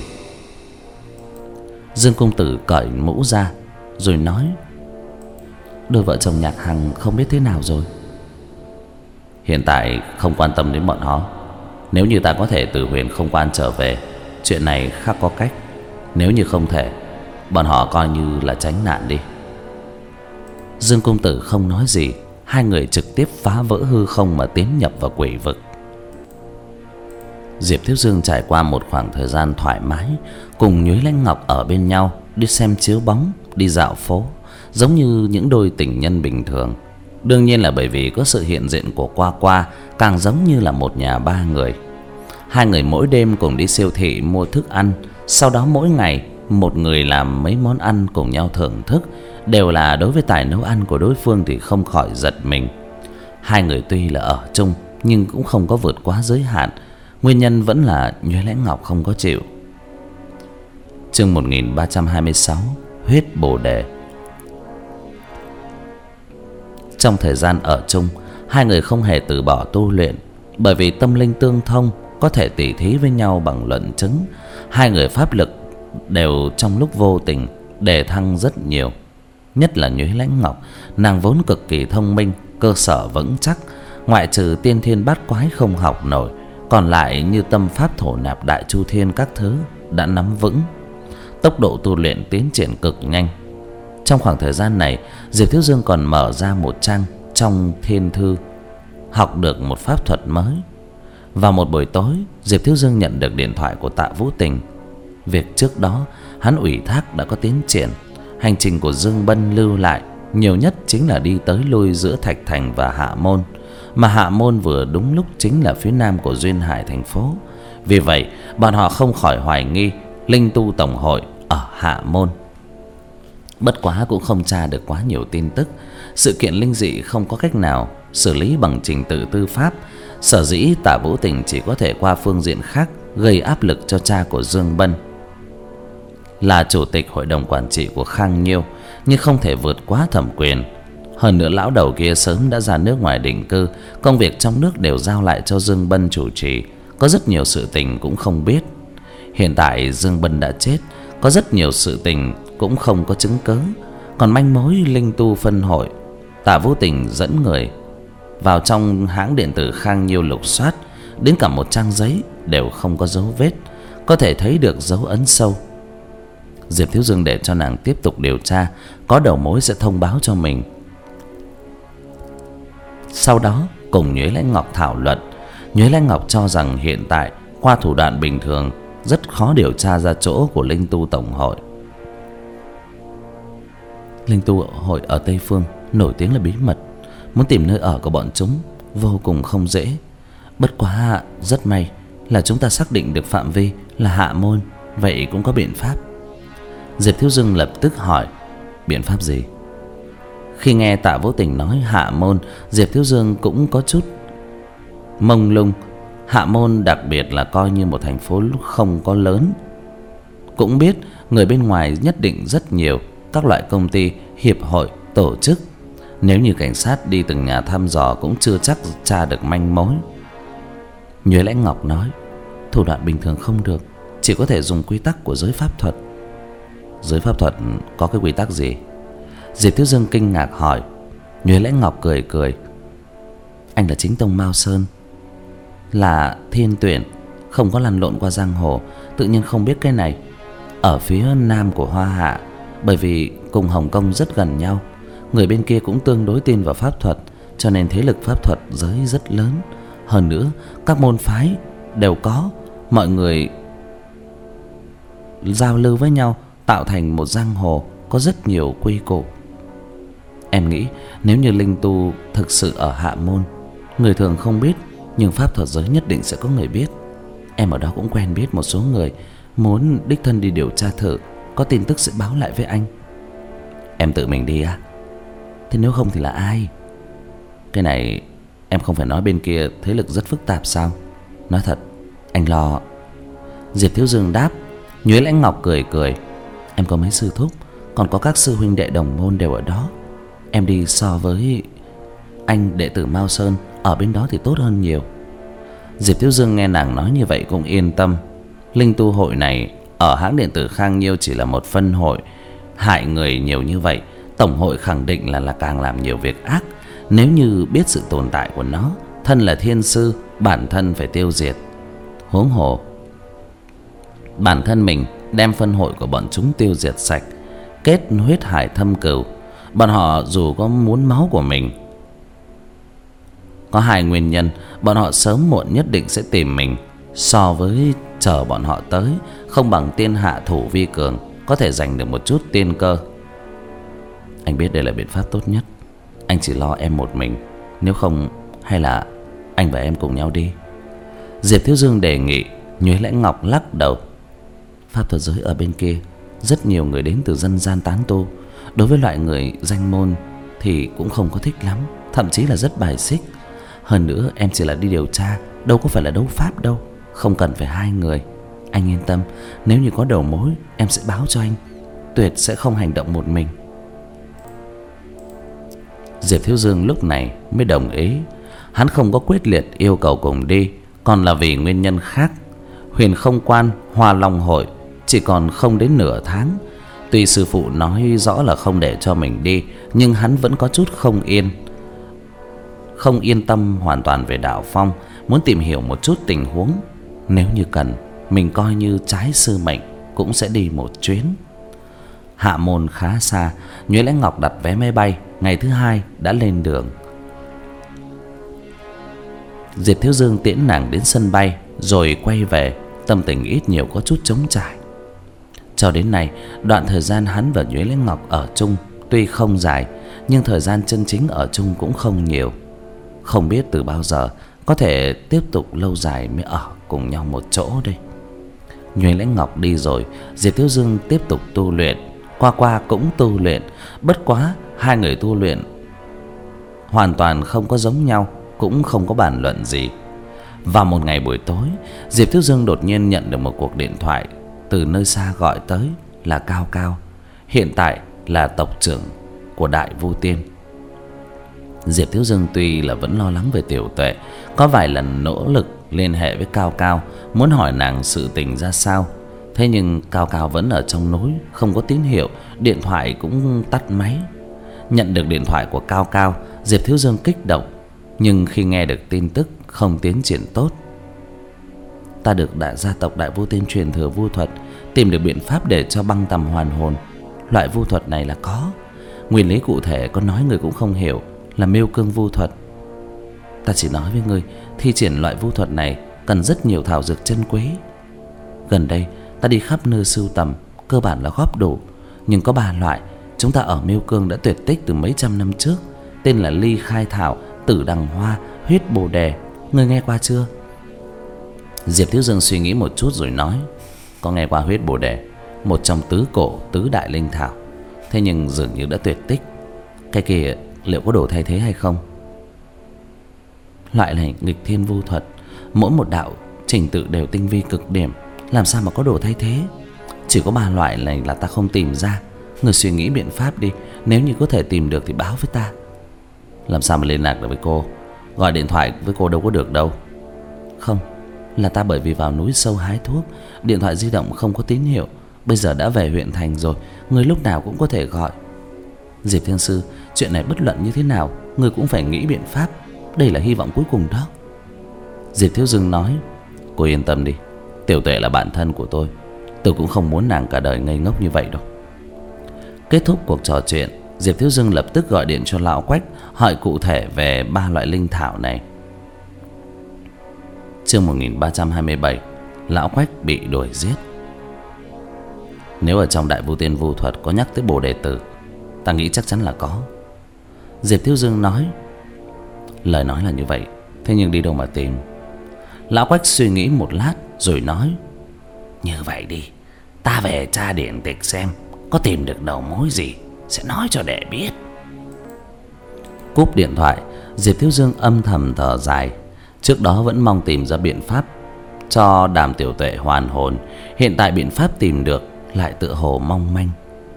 Dương Công Tử cởi mũ ra rồi nói: Đôi vợ chồng Nhạc Hằng không biết thế nào rồi? Hiện tại không quan tâm đến bọn họ. Nếu như ta có thể từ Huyền Không Quan trở về, chuyện này khác có cách. Nếu như không thể, bọn họ coi như là tránh nạn đi. Dương Công Tử không nói gì. Hai người trực tiếp phá vỡ hư không mà tiến nhập vào quỷ vực. Diệp Thiếu Dương trải qua một khoảng thời gian thoải mái, cùng Nhuế Lãnh Ngọc ở bên nhau, đi xem chiếu bóng, đi dạo phố, giống như những đôi tình nhân bình thường. Đương nhiên là bởi vì có sự hiện diện của Qua Qua, càng giống như là một nhà ba người. Hai người mỗi đêm cùng đi siêu thị mua thức ăn, sau đó mỗi ngày một người làm mấy món ăn cùng nhau thưởng thức. Đều là đối với tài nấu ăn của đối phương thì không khỏi giật mình. Hai người tuy là ở chung nhưng cũng không có vượt quá giới hạn. Nguyên nhân vẫn là Nhuế Lãnh Ngọc không có chịu. Chương một nghìn ba trăm hai mươi sáu, Huyết Bồ Đề. Trong thời gian ở chung, hai người không hề từ bỏ tu luyện. Bởi vì tâm linh tương thông, có thể tỉ thí với nhau bằng luận chứng. Hai người pháp lực đều trong lúc vô tình đề thăng rất nhiều. Nhất là Nhuế Lãnh Ngọc, nàng vốn cực kỳ thông minh, cơ sở vững chắc. Ngoại trừ tiên thiên bát quái không học nổi, còn lại như tâm pháp thổ nạp đại chu thiên các thứ đã nắm vững. Tốc độ tu luyện tiến triển cực nhanh. Trong khoảng thời gian này, Diệp Thiếu Dương còn mở ra một trang trong thiên thư, học được một pháp thuật mới. Vào một buổi tối, Diệp Thiếu Dương nhận được điện thoại của Tạ Vũ Tình. Việc trước đó hắn ủy thác đã có tiến triển. Hành trình của Dương Bân lưu lại nhiều nhất chính là đi tới lui giữa Thạch Thành và Hạ Môn, mà Hạ Môn vừa đúng lúc chính là phía nam của Duyên Hải thành phố. Vì vậy bọn họ không khỏi hoài nghi Linh Tu Tổng hội ở Hạ Môn. Bất quá cũng không tra được quá nhiều tin tức. Sự kiện linh dị không có cách nào xử lý bằng trình tự tư pháp. Sở dĩ Tạ Vũ Tình chỉ có thể qua phương diện khác gây áp lực cho cha của Dương Bân. Là chủ tịch hội đồng quản trị của Khang Nhiêu, nhưng không thể vượt quá thẩm quyền. Hơn nữa lão đầu kia sớm đã ra nước ngoài định cư, công việc trong nước đều giao lại cho Dương Bân chủ trì. Có rất nhiều sự tình cũng không biết. Hiện tại Dương Bân đã chết, có rất nhiều sự tình cũng không có chứng cứ. Còn manh mối linh tu phân hội, Tạ Vũ Tình dẫn người vào trong hãng điện tử Khang Nhiêu lục soát, đến cả một trang giấy đều không có dấu vết, có thể thấy được dấu ấn sâu. Diệp Thiếu Dương để cho nàng tiếp tục điều tra, có đầu mối sẽ thông báo cho mình. Sau đó cùng Nhuế Lãnh Ngọc thảo luận. Nhuế Lãnh Ngọc cho rằng hiện tại qua thủ đoạn bình thường rất khó điều tra ra chỗ của Linh Tu Tổng hội. Linh Tu hội ở Tây Phương nổi tiếng là bí mật, muốn tìm nơi ở của bọn chúng vô cùng không dễ. Bất quá rất may là chúng ta xác định được phạm vi là Hạ Môn, vậy cũng có biện pháp. Diệp Thiếu Dương lập tức hỏi: biện pháp gì? Khi nghe Tạ Vũ Tình nói Hạ Môn, Diệp Thiếu Dương cũng có chút mông lung. Hạ Môn đặc biệt là coi như một thành phố không có lớn. Cũng biết người bên ngoài nhất định rất nhiều, các loại công ty, hiệp hội, tổ chức. Nếu như cảnh sát đi từng nhà thăm dò cũng chưa chắc tra được manh mối. Nhuế Lãnh Ngọc nói: Thủ đoạn bình thường không được, chỉ có thể dùng quy tắc của giới pháp thuật. Giới pháp thuật có cái quy tắc gì? Diệp Thiếu Dương kinh ngạc hỏi. Nhuế Lãnh Ngọc cười cười. Anh là chính tông Mao Sơn, là thiên tuyển, không có lăn lộn qua giang hồ, tự nhiên không biết cái này. Ở phía nam của Hoa Hạ, bởi vì cùng Hồng Kông rất gần nhau, người bên kia cũng tương đối tin vào pháp thuật, cho nên thế lực pháp thuật giới rất lớn. Hơn nữa các môn phái đều có, mọi người giao lưu với nhau, tạo thành một giang hồ có rất nhiều quy củ. Em nghĩ nếu như linh tu thực sự ở Hạ Môn, người thường không biết, nhưng pháp thuật giới nhất định sẽ có người biết. Em ở đó cũng quen biết một số người, muốn đích thân đi điều tra thử, có tin tức sẽ báo lại với anh. Em tự mình đi à? Thế nếu không thì là ai? Cái này em không phải nói bên kia thế lực rất phức tạp sao? Nói thật, anh lo. Diệp Thiếu Dương đáp. Nhuế Lãnh Ngọc cười cười. Em có mấy sư thúc, còn có các sư huynh đệ đồng môn đều ở đó. Em đi so với anh đệ tử Mao Sơn ở bên đó thì tốt hơn nhiều. Diệp Thiếu Dương nghe nàng nói như vậy cũng yên tâm. Linh tu hội này ở hãng điện tử Khang Nhiêu chỉ là một phân hội, hại người nhiều như vậy, tổng hội khẳng định là là càng làm nhiều việc ác. Nếu như biết sự tồn tại của nó, thân là thiên sư, bản thân phải tiêu diệt. Huống hồ bản thân mình đem phân hội của bọn chúng tiêu diệt sạch, kết huyết hải thâm cừu. Bọn họ dù có muốn máu của mình, có hai nguyên nhân, bọn họ sớm muộn nhất định sẽ tìm mình. So với chờ bọn họ tới, không bằng tiên hạ thủ vi cường, có thể giành được một chút tiên cơ. Anh biết đây là biện pháp tốt nhất. Anh chỉ lo em một mình, nếu không hay là anh và em cùng nhau đi. Diệp Thiếu Dương đề nghị. Nhuế Lãnh Ngọc lắc đầu. Pháp thuật giới ở bên kia, rất nhiều người đến từ dân gian tán tu, đối với loại người danh môn thì cũng không có thích lắm, thậm chí là rất bài xích. Hơn nữa em chỉ là đi điều tra, đâu có phải là đấu pháp đâu, không cần phải hai người. Anh yên tâm, nếu như có đầu mối em sẽ báo cho anh, tuyệt sẽ không hành động một mình. Diệp Thiếu Dương lúc này mới đồng ý. Hắn không có quyết liệt yêu cầu cùng đi, còn là vì nguyên nhân khác. Huyền Không Quan Hoa Long hội chỉ còn không đến nửa tháng. Tuy sư phụ nói rõ là không để cho mình đi, nhưng hắn vẫn có chút không yên, không yên tâm hoàn toàn về Đạo Phong, muốn tìm hiểu một chút tình huống. Nếu như cần, mình coi như trái sư mệnh cũng sẽ đi một chuyến. Hạ Môn khá xa, Nhuế Lãnh Ngọc đặt vé máy bay, ngày thứ hai đã lên đường. Diệp Thiếu Dương tiễn nàng đến sân bay rồi quay về, tâm tình ít nhiều có chút trống trải. Cho đến nay, đoạn thời gian hắn và Nhuế Lãnh Ngọc ở chung tuy không dài, nhưng thời gian chân chính ở chung cũng không nhiều. Không biết từ bao giờ có thể tiếp tục lâu dài mới ở cùng nhau một chỗ đây. Nhuế Lãnh Ngọc đi rồi, Diệp Thiếu Dương tiếp tục tu luyện. Qua Qua cũng tu luyện, bất quá hai người tu luyện hoàn toàn không có giống nhau, cũng không có bàn luận gì. Vào một ngày buổi tối, Diệp Thiếu Dương đột nhiên nhận được một cuộc điện thoại từ nơi xa gọi tới, là Cao Cao, hiện tại là tộc trưởng của Đại Vu Tiên. Diệp Thiếu Dương tuy là vẫn lo lắng về Tiểu Tuệ, có vài lần nỗ lực liên hệ với Cao Cao, muốn hỏi nàng sự tình ra sao. Thế nhưng Cao Cao vẫn ở trong núi, không có tín hiệu, điện thoại cũng tắt máy. Nhận được điện thoại của Cao Cao, Diệp Thiếu Dương kích động, nhưng khi nghe được tin tức không tiến triển tốt. Ta được đại gia tộc Đại Vu Tiên truyền thừa vu thuật, tìm được biện pháp để cho băng tầm hoàn hồn. Loại vu thuật này là có, nguyên lý cụ thể có nói người cũng không hiểu, là miêu cương vu thuật. Ta chỉ nói với ngươi, thi triển loại vu thuật này cần rất nhiều thảo dược chân quý. Gần đây ta đi khắp nơi sưu tầm, cơ bản là góp đủ, nhưng có ba loại chúng ta ở miêu cương đã tuyệt tích từ mấy trăm năm trước, tên là ly khai thảo, tử đằng hoa, huyết bồ đề. Ngươi nghe qua chưa? Diệp Thiếu Dương suy nghĩ một chút rồi nói, có nghe qua huyết bồ đề, một trong tứ cổ tứ đại linh thảo, thế nhưng dường như đã tuyệt tích. Cái kia liệu có đồ thay thế hay không? Loại này nghịch thiên vu thuật, mỗi một đạo trình tự đều tinh vi cực điểm, làm sao mà có đồ thay thế? Chỉ có ba loại này là ta không tìm ra. Người suy nghĩ biện pháp đi, nếu như có thể tìm được thì báo với ta. Làm sao mà liên lạc được với cô? Gọi điện thoại với cô đâu có được đâu. Không, Là ta bởi vì vào núi sâu hái thuốc, điện thoại di động không có tín hiệu. Bây giờ đã về huyện thành rồi, người lúc nào cũng có thể gọi. Diệp Thiên Sư, chuyện này bất luận như thế nào, người cũng phải nghĩ biện pháp. Đây là hy vọng cuối cùng đó. Diệp Thiếu Dương nói: Cô yên tâm đi, Tiểu Tuệ là bạn thân của tôi, tôi cũng không muốn nàng cả đời ngây ngốc như vậy đâu. Kết thúc cuộc trò chuyện, Diệp Thiếu Dương lập tức gọi điện cho lão Quách, hỏi cụ thể về ba loại linh thảo này. Chương một nghìn ba trăm hai mươi bảy, lão Quách bị đuổi giết. Nếu ở trong Đại Vu Tiên Vu Thuật có nhắc tới Bồ Đề Tử, ta nghĩ chắc chắn là có. Diệp Thiếu Dương nói. Lời nói là như vậy, thế nhưng đi đâu mà tìm? Lão Quách suy nghĩ một lát rồi nói: Như vậy đi, ta về tra điển tịch xem có tìm được đầu mối gì, sẽ nói cho đệ biết. Cúp điện thoại, Diệp Thiếu Dương âm thầm thở dài. Trước đó vẫn mong tìm ra biện pháp cho Đàm Tiểu Tuệ hoàn hồn, hiện tại biện pháp tìm được lại tựa hồ mong manh.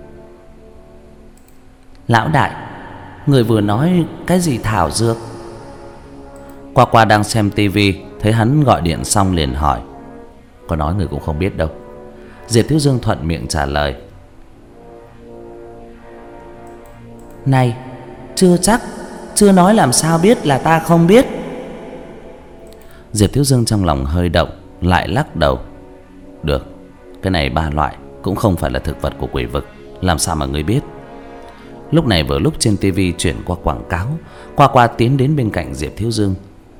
Lão đại, người vừa nói cái gì thảo dược? Qua Qua đang xem tivi, thấy hắn gọi điện xong liền hỏi. Có nói người cũng không biết đâu. Diệp Thiếu Dương thuận miệng trả lời. Này, chưa chắc, chưa nói làm sao biết là ta không biết. Diệp Thiếu Dương trong lòng hơi động, lại lắc đầu. Được, cái này ba loại cũng không phải là thực vật của quỷ vực, làm sao mà ngươi biết? Lúc này vừa lúc trên tivi chuyển qua quảng cáo, Qua Qua tiến đến bên cạnh Diệp Thiếu Dương.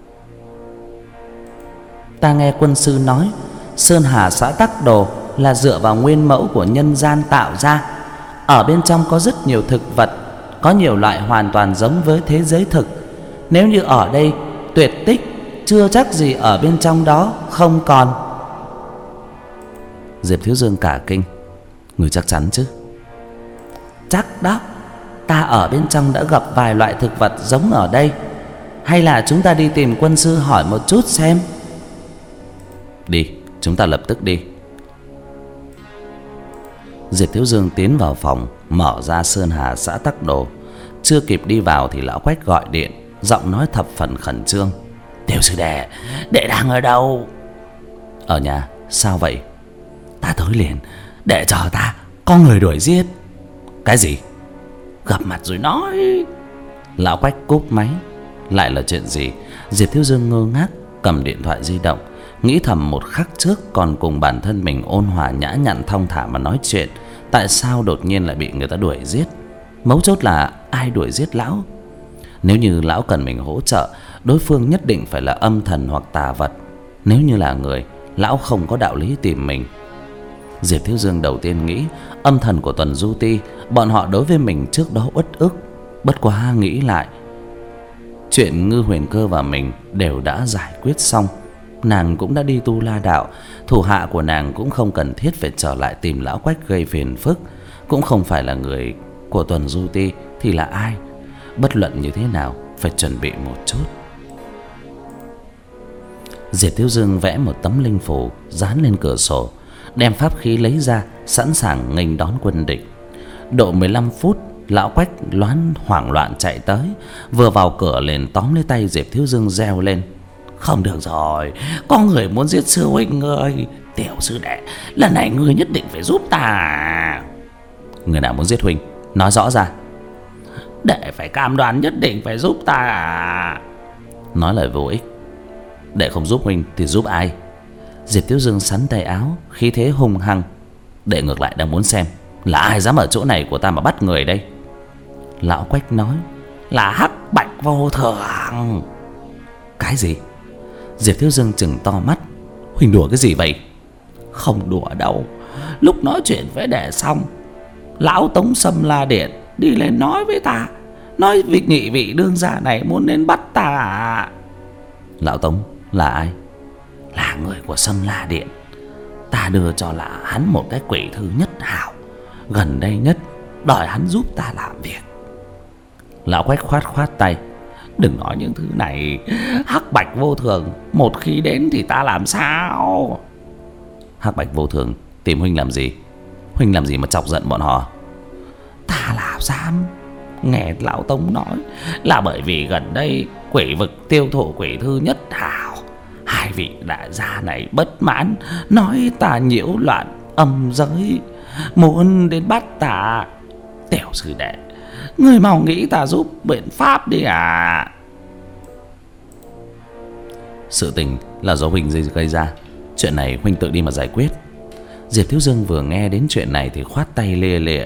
Ta nghe quân sư nói, Sơn Hà xã Tắc Đồ là dựa vào nguyên mẫu của nhân gian tạo ra. Ở bên trong có rất nhiều thực vật, có nhiều loại hoàn toàn giống với thế giới thực. Nếu như ở đây tuyệt tích, chưa chắc gì ở bên trong đó không còn. Diệp Thiếu Dương cả kinh. Người chắc chắn chứ? Chắc đó, ta ở bên trong đã gặp vài loại thực vật giống ở đây. Hay là chúng ta đi tìm quân sư hỏi một chút xem? Đi, chúng ta lập tức đi. Diệp Thiếu Dương tiến vào phòng, mở ra Sơn Hà xã Tắc Đồ. Chưa kịp đi vào thì lão Quách gọi điện, giọng nói thập phần khẩn trương. Tiểu sư đệ, đệ đang ở đâu? Ở nhà. Sao vậy? Ta tới liền, đệ chờ ta, có người đuổi giết. Cái gì? Gặp mặt rồi nói. Lão Quách cúp máy. Lại là chuyện gì? Diệp Thiếu Dương ngơ ngác cầm điện thoại di động, nghĩ thầm một khắc trước còn cùng bản thân mình ôn hòa nhã nhặn thong thả mà nói chuyện, tại sao đột nhiên lại bị người ta đuổi giết? Mấu chốt là ai đuổi giết lão? Nếu như lão cần mình hỗ trợ, đối phương nhất định phải là âm thần hoặc tà vật. Nếu như là người, lão không có đạo lý tìm mình. Diệp Thiếu Dương đầu tiên nghĩ âm thần của Tuần Du Ti, bọn họ đối với mình trước đó uất ức. Bất quá nghĩ lại, chuyện Ngư Huyền Cơ và mình đều đã giải quyết xong. Nàng cũng đã đi tu La Đạo, thủ hạ của nàng cũng không cần thiết phải trở lại tìm lão Quách gây phiền phức. Cũng không phải là người của Tuần Du Ti thì là ai? Bất luận như thế nào phải chuẩn bị một chút. Diệp Thiếu Dương vẽ một tấm linh phù dán lên cửa sổ, đem pháp khí lấy ra, sẵn sàng nghênh đón quân địch. Độ mười lăm phút, lão Quách loáng hoảng loạn chạy tới, vừa vào cửa liền tóm lấy tay Diệp Thiếu Dương reo lên. Không được rồi, có người muốn giết sư huynh ngươi. Tiểu sư đệ, lần này ngươi nhất định phải giúp ta. Người nào muốn giết huynh, nói rõ ra. Đệ phải cam đoan nhất định phải giúp ta. Nói lời vô ích. Đệ không giúp huynh thì giúp ai? Diệp Thiếu Dương sắn tay áo, khí thế hung hăng. Đệ ngược lại đang muốn xem là ai dám ở chỗ này của ta mà bắt người đây. Lão Quách nói. Là Hắc Bạch Vô Thường. Cái gì? Diệp Thiếu Dương chừng to mắt. Huynh đùa cái gì vậy? Không đùa đâu. Lúc nói chuyện với đệ xong, lão Tống Sâm La Điện đi lên nói với ta, nói vị nghị vị đương gia này muốn đến bắt ta. Lão Tống là ai? Là người của Sâm La Điện. Ta đưa cho là hắn một cái quỷ thư nhất hảo, gần đây nhất đòi hắn giúp ta làm việc. Lão Quách khoát khoát tay. Đừng nói những thứ này. Hắc Bạch Vô Thường một khi đến thì ta làm sao? Hắc Bạch Vô Thường tìm huynh làm gì? Huynh làm gì mà chọc giận bọn họ? Ta làm dám. Nghe lão Tống nói là bởi vì gần đây quỷ vực tiêu thụ quỷ thư nhất hảo, hai vị đại gia này bất mãn, nói ta nhiễu loạn âm giới, muốn đến bắt ta. Tiểu sư đệ, ngươi mau nghĩ ta giúp biện pháp đi à. Sự tình là do huynh gây ra, chuyện này huynh tự đi mà giải quyết. Diệp Thiếu Dương vừa nghe đến chuyện này thì khoát tay lia lịa.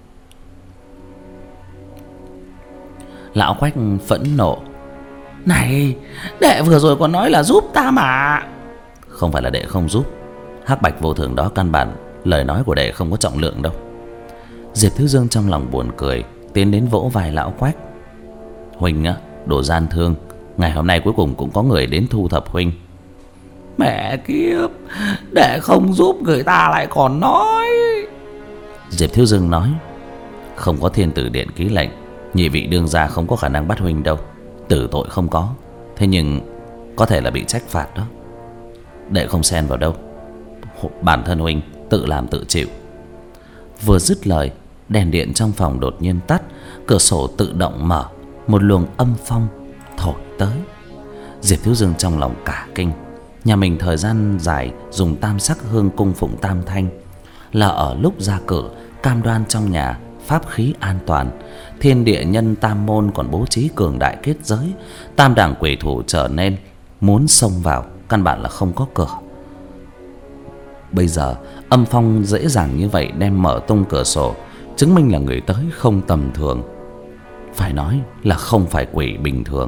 Lão Quách phẫn nộ: Này, đệ vừa rồi còn nói là giúp ta mà. Không phải là đệ không giúp, hắc bạch vô thường đó căn bản lời nói của đệ không có trọng lượng đâu. Diệp Thiếu Dương trong lòng buồn cười, tiến đến vỗ vai lão Quách: Huynh á, đồ gian thương, ngày hôm nay cuối cùng cũng có người đến thu thập huynh. Mẹ kiếp, đệ không giúp người ta lại còn nói. Diệp Thiếu Dương nói: Không có thiên tử điện ký lệnh, nhị vị đương gia không có khả năng bắt huynh đâu. Tử tội không có, thế nhưng có thể là bị trách phạt đó. Đệ không xen vào đâu, bản thân huynh tự làm tự chịu. Vừa dứt lời, đèn điện trong phòng đột nhiên tắt, cửa sổ tự động mở, một luồng âm phong thổi tới. Diệp Thiếu Dương trong lòng cả kinh. Nhà mình thời gian dài dùng tam sắc hương cung phụng tam thanh, là ở lúc ra cửa cam đoan trong nhà pháp khí an toàn. Thiên địa nhân tam môn còn bố trí cường đại kết giới, tam đẳng quỷ thủ trở nên muốn xông vào căn bản là không có cửa. Bây giờ âm phong dễ dàng như vậy đem mở tung cửa sổ, chứng minh là người tới không tầm thường, phải nói là không phải quỷ bình thường.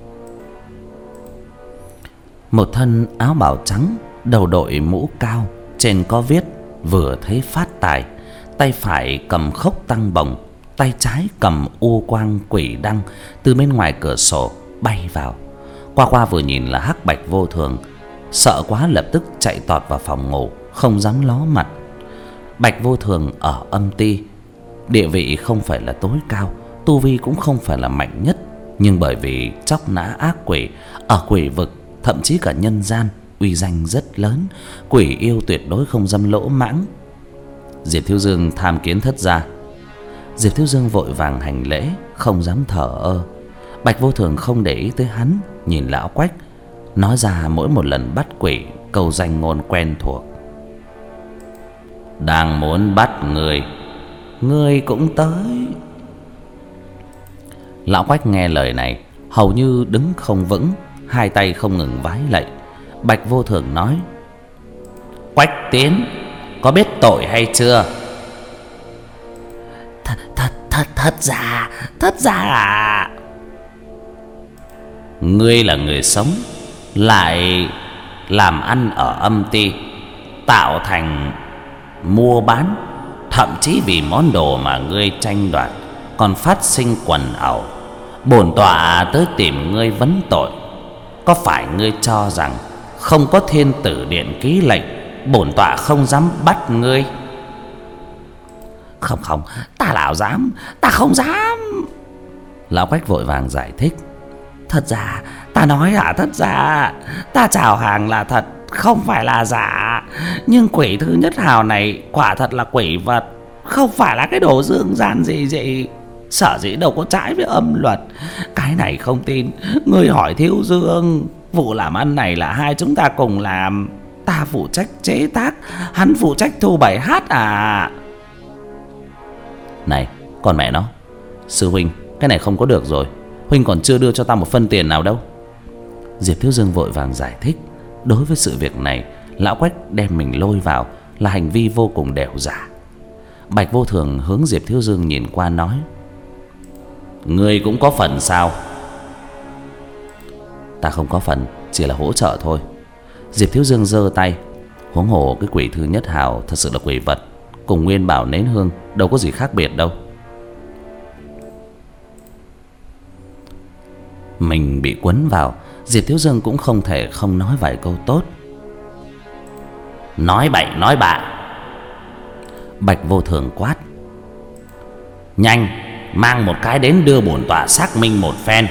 Một thân áo bào trắng, đầu đội mũ cao, trên có viết vừa thấy phát tài, tay phải cầm khốc tăng bồng, tay trái cầm u quang quỷ đăng từ bên ngoài cửa sổ bay vào. Qua qua vừa nhìn là hắc bạch vô thường, sợ quá lập tức chạy tọt vào phòng ngủ, không dám ló mặt. Bạch vô thường ở âm ti, địa vị không phải là tối cao, tu vi cũng không phải là mạnh nhất, nhưng bởi vì chóc nã ác quỷ ở quỷ vực, thậm chí cả nhân gian, uy danh rất lớn, quỷ yêu tuyệt đối không dám lỗ mãng. Diệp Thiếu Dương tham kiến thất gia. Diệp Thiếu Dương vội vàng hành lễ, không dám thờ ơ. Bạch vô thường không để ý tới hắn, nhìn lão Quách, nói ra mỗi một lần bắt quỷ câu danh ngôn quen thuộc: Đang muốn bắt người, ngươi cũng tới. Lão Quách nghe lời này hầu như đứng không vững, hai tay không ngừng vái lạy. Bạch vô thường nói: Quách Tiến, có biết tội hay chưa? Thật thật thật thật ra Thật ra à? Ngươi là người sống, lại làm ăn ở âm ti, tạo thành mua bán, thậm chí vì món đồ mà ngươi tranh đoạt còn phát sinh quần ẩu. Bổn tọa tới tìm ngươi vấn tội. Có phải ngươi cho rằng không có thiên tử điện ký lệnh, bổn tọa không dám bắt ngươi? Không không, ta nào dám, ta không dám. Lão Quách vội vàng giải thích: Thật ra, ta nói là thật ra, ta chào hàng là thật, không phải là giả. Nhưng quỷ thứ nhất hào này quả thật là quỷ vật, không phải là cái đồ dương gian gì gì. Sở dĩ đâu có trái với âm luật. Cái này không tin, ngươi hỏi Thiếu Dương. Vụ làm ăn này là hai chúng ta cùng làm, ta phụ trách chế tác, hắn phụ trách thu bài hát à. Này, còn mẹ nó, sư huynh, cái này không có được rồi. Huynh còn chưa đưa cho ta một phân tiền nào đâu. Diệp Thiếu Dương vội vàng giải thích. Đối với sự việc này, lão Quách đem mình lôi vào là hành vi vô cùng đểu giả. Bạch vô thường hướng Diệp Thiếu Dương nhìn qua nói: Ngươi cũng có phần sao? Ta không có phần, chỉ là hỗ trợ thôi. Diệp Thiếu Dương giơ tay: Huống hồ cái quỷ thứ nhất hào thật sự là quỷ vật, cùng nguyên bảo nến hương đâu có gì khác biệt đâu. Mình bị quấn vào, Diệp Thiếu Dương cũng không thể không nói vài câu tốt. Nói bậy nói bạ. Bạch vô thường quát: Nhanh, mang một cái đến đưa bổn tọa xác minh một phen.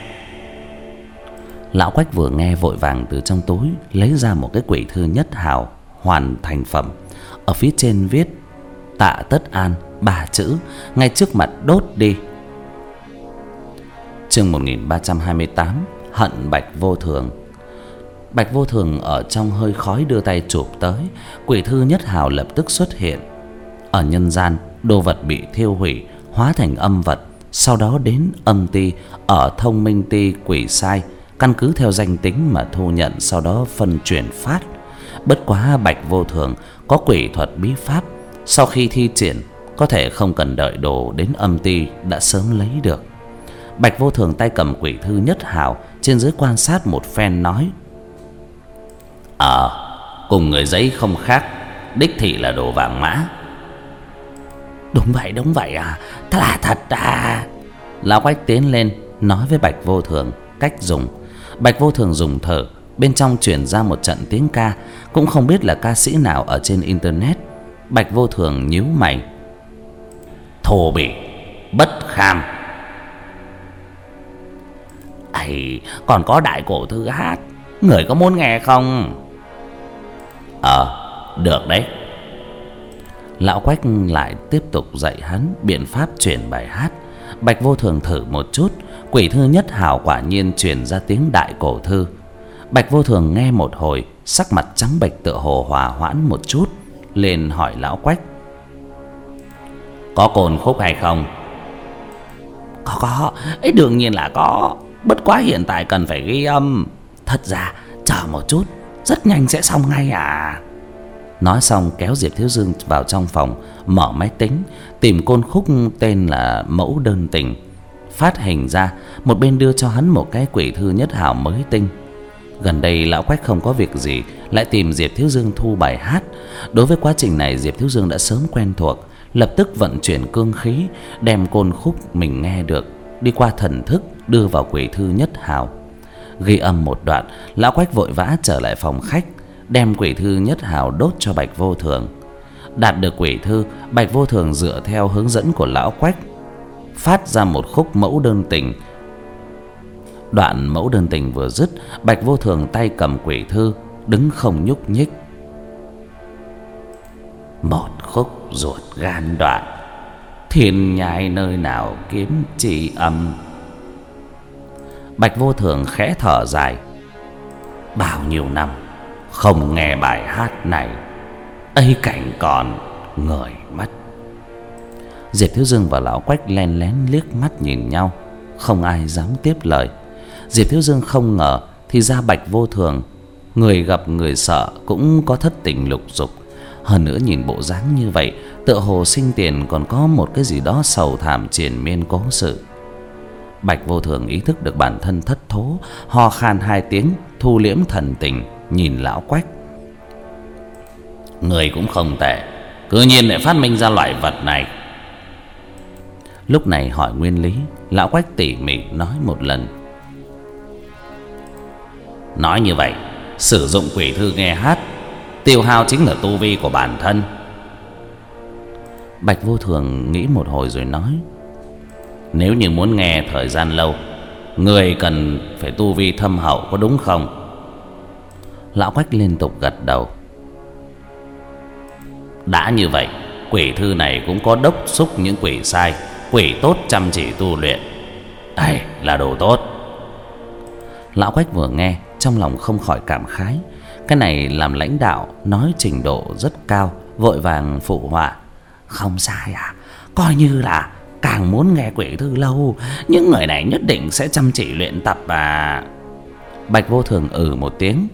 Lão Quách vừa nghe vội vàng từ trong túi lấy ra một cái quỷ thư nhất hào hoàn thành phẩm. Ở phía trên viết Tạ Tất An ba chữ, ngay trước mặt đốt đi. Chương một nghìn ba trăm hai mươi tám, Hận Bạch vô thường. Bạch Vô Thường ở trong hơi khói đưa tay chụp tới. Quỷ thư Nhất Hào lập tức xuất hiện. Ở nhân gian, đồ vật bị thiêu hủy hóa thành âm vật, sau đó đến âm ty ở Thông Minh Ty quỷ sai, căn cứ theo danh tính mà thu nhận, sau đó phân chuyển phát. Bất quá Bạch Vô Thường có quỷ thuật bí pháp, sau khi thi triển có thể không cần đợi đồ đến âm ty đã sớm lấy được. Bạch Vô Thường tay cầm quỷ thư Nhất Hào, trên dưới quan sát một phen nói: Ờ, cùng người giấy không khác, đích thị là đồ vàng mã. Đúng vậy, đúng vậy à, thật là thật à. Lão Quách tiến lên nói với Bạch Vô Thường cách dùng. Bạch Vô Thường dùng thở, bên trong truyền ra một trận tiếng ca, cũng không biết là ca sĩ nào ở trên internet. Bạch Vô Thường nhíu mày: Thô bỉ, bất kham. Ây, còn có đại cổ thư hát, người có muốn nghe không? Ờ, được đấy. Lão Quách lại tiếp tục dạy hắn biện pháp truyền bài hát. Bạch Vô Thường thử một chút, quỷ thư Nhất Hào quả nhiên truyền ra tiếng đại cổ thư. Bạch Vô Thường nghe một hồi, sắc mặt trắng bệch tựa hồ hòa hoãn một chút, liền hỏi Lão Quách: Có cồn khúc hay không? Có, có, ấy đương nhiên là có. Bất quá hiện tại cần phải ghi âm. Thật ra, chờ một chút, rất nhanh sẽ xong ngay à. Nói xong kéo Diệp Thiếu Dương vào trong phòng, mở máy tính, tìm côn khúc tên là Mẫu Đơn Tình, phát hình ra, một bên đưa cho hắn một cái quỷ thư Nhất Hào mới tinh. Gần đây Lão Quách không có việc gì, lại tìm Diệp Thiếu Dương thu bài hát. Đối với quá trình này Diệp Thiếu Dương đã sớm quen thuộc, lập tức vận chuyển cương khí, đem côn khúc mình nghe được đi qua thần thức đưa vào quỷ thư Nhất Hào. Ghi âm một đoạn, Lão Quách vội vã trở lại phòng khách, đem quỷ thư Nhất Hào đốt cho Bạch Vô Thường. Đạt được quỷ thư, Bạch Vô Thường dựa theo hướng dẫn của Lão Quách phát ra một khúc Mẫu Đơn Tình. Đoạn Mẫu Đơn Tình vừa dứt, Bạch Vô Thường tay cầm quỷ thư đứng không nhúc nhích. Một khúc ruột gan đoạn, thiên nhai nơi nào kiếm chi âm. Bạch Vô Thường khẽ thở dài: Bao nhiêu năm không nghe bài hát này, ấy cảnh còn người mất. Diệp Thiếu Dương và Lão Quách len lén liếc mắt nhìn nhau, không ai dám tiếp lời. Diệp Thiếu Dương không ngờ thì ra Bạch Vô Thường người gặp người sợ, cũng có thất tình lục dục. Hơn nữa nhìn bộ dáng như vậy, tựa hồ sinh tiền còn có một cái gì đó sầu thảm triền miên cố sự. Bạch Vô Thường ý thức được bản thân thất thố, ho khan hai tiếng, thu liễm thần tình, nhìn Lão Quách: Người cũng không tệ, cứ nhiên lại phát minh ra loại vật này. Lúc này hỏi nguyên lý, Lão Quách tỉ mỉ nói một lần. Nói như vậy, sử dụng quỷ thư nghe hát, tiêu hao chính là tu vi của bản thân. Bạch Vô Thường nghĩ một hồi rồi nói: Nếu như muốn nghe thời gian lâu, người cần phải tu vi thâm hậu, có đúng không? Lão Quách liên tục gật đầu. Đã như vậy, quỷ thư này cũng có đốc xúc những quỷ sai, quỷ tốt chăm chỉ tu luyện. Đây là đồ tốt. Lão Quách vừa nghe, trong lòng không khỏi cảm khái. Cái này làm lãnh đạo nói trình độ rất cao, vội vàng phụ họa: Không sai à, coi như là càng muốn nghe quỷ thư lâu, những người này nhất định sẽ chăm chỉ luyện tập à. Bạch Vô Thường ừ một tiếng: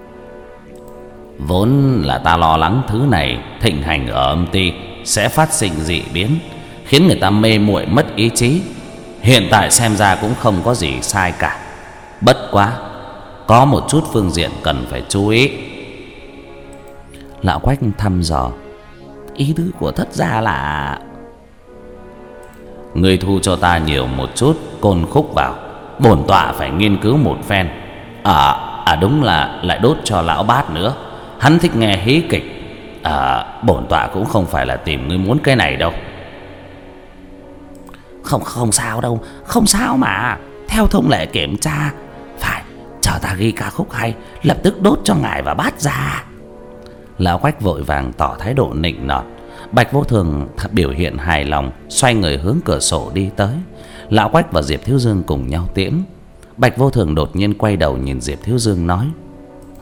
Vốn là ta lo lắng thứ này thịnh hành ở âm ty sẽ phát sinh dị biến, khiến người ta mê muội mất ý chí. Hiện tại xem ra cũng không có gì sai cả. Bất quá có một chút phương diện cần phải chú ý. Lão Quách thăm dò: Ý tứ của thất gia là người thu cho ta nhiều một chút côn khúc vào, bổn tọa phải nghiên cứu một phen. À, à đúng là lại đốt cho lão bát nữa, hắn thích nghe hí kịch. À, bổn tọa cũng không phải là tìm người muốn cái này đâu. Không, không sao đâu, không sao mà. Theo thông lệ kiểm tra, phải chờ ta ghi ca khúc hay, lập tức đốt cho ngài và bát ra. Lão Quách vội vàng tỏ thái độ nịnh nọt. Bạch Vô Thường biểu hiện hài lòng, xoay người hướng cửa sổ đi tới. Lão Quách và Diệp Thiếu Dương cùng nhau tiễn. Bạch Vô Thường đột nhiên quay đầu nhìn Diệp Thiếu Dương nói: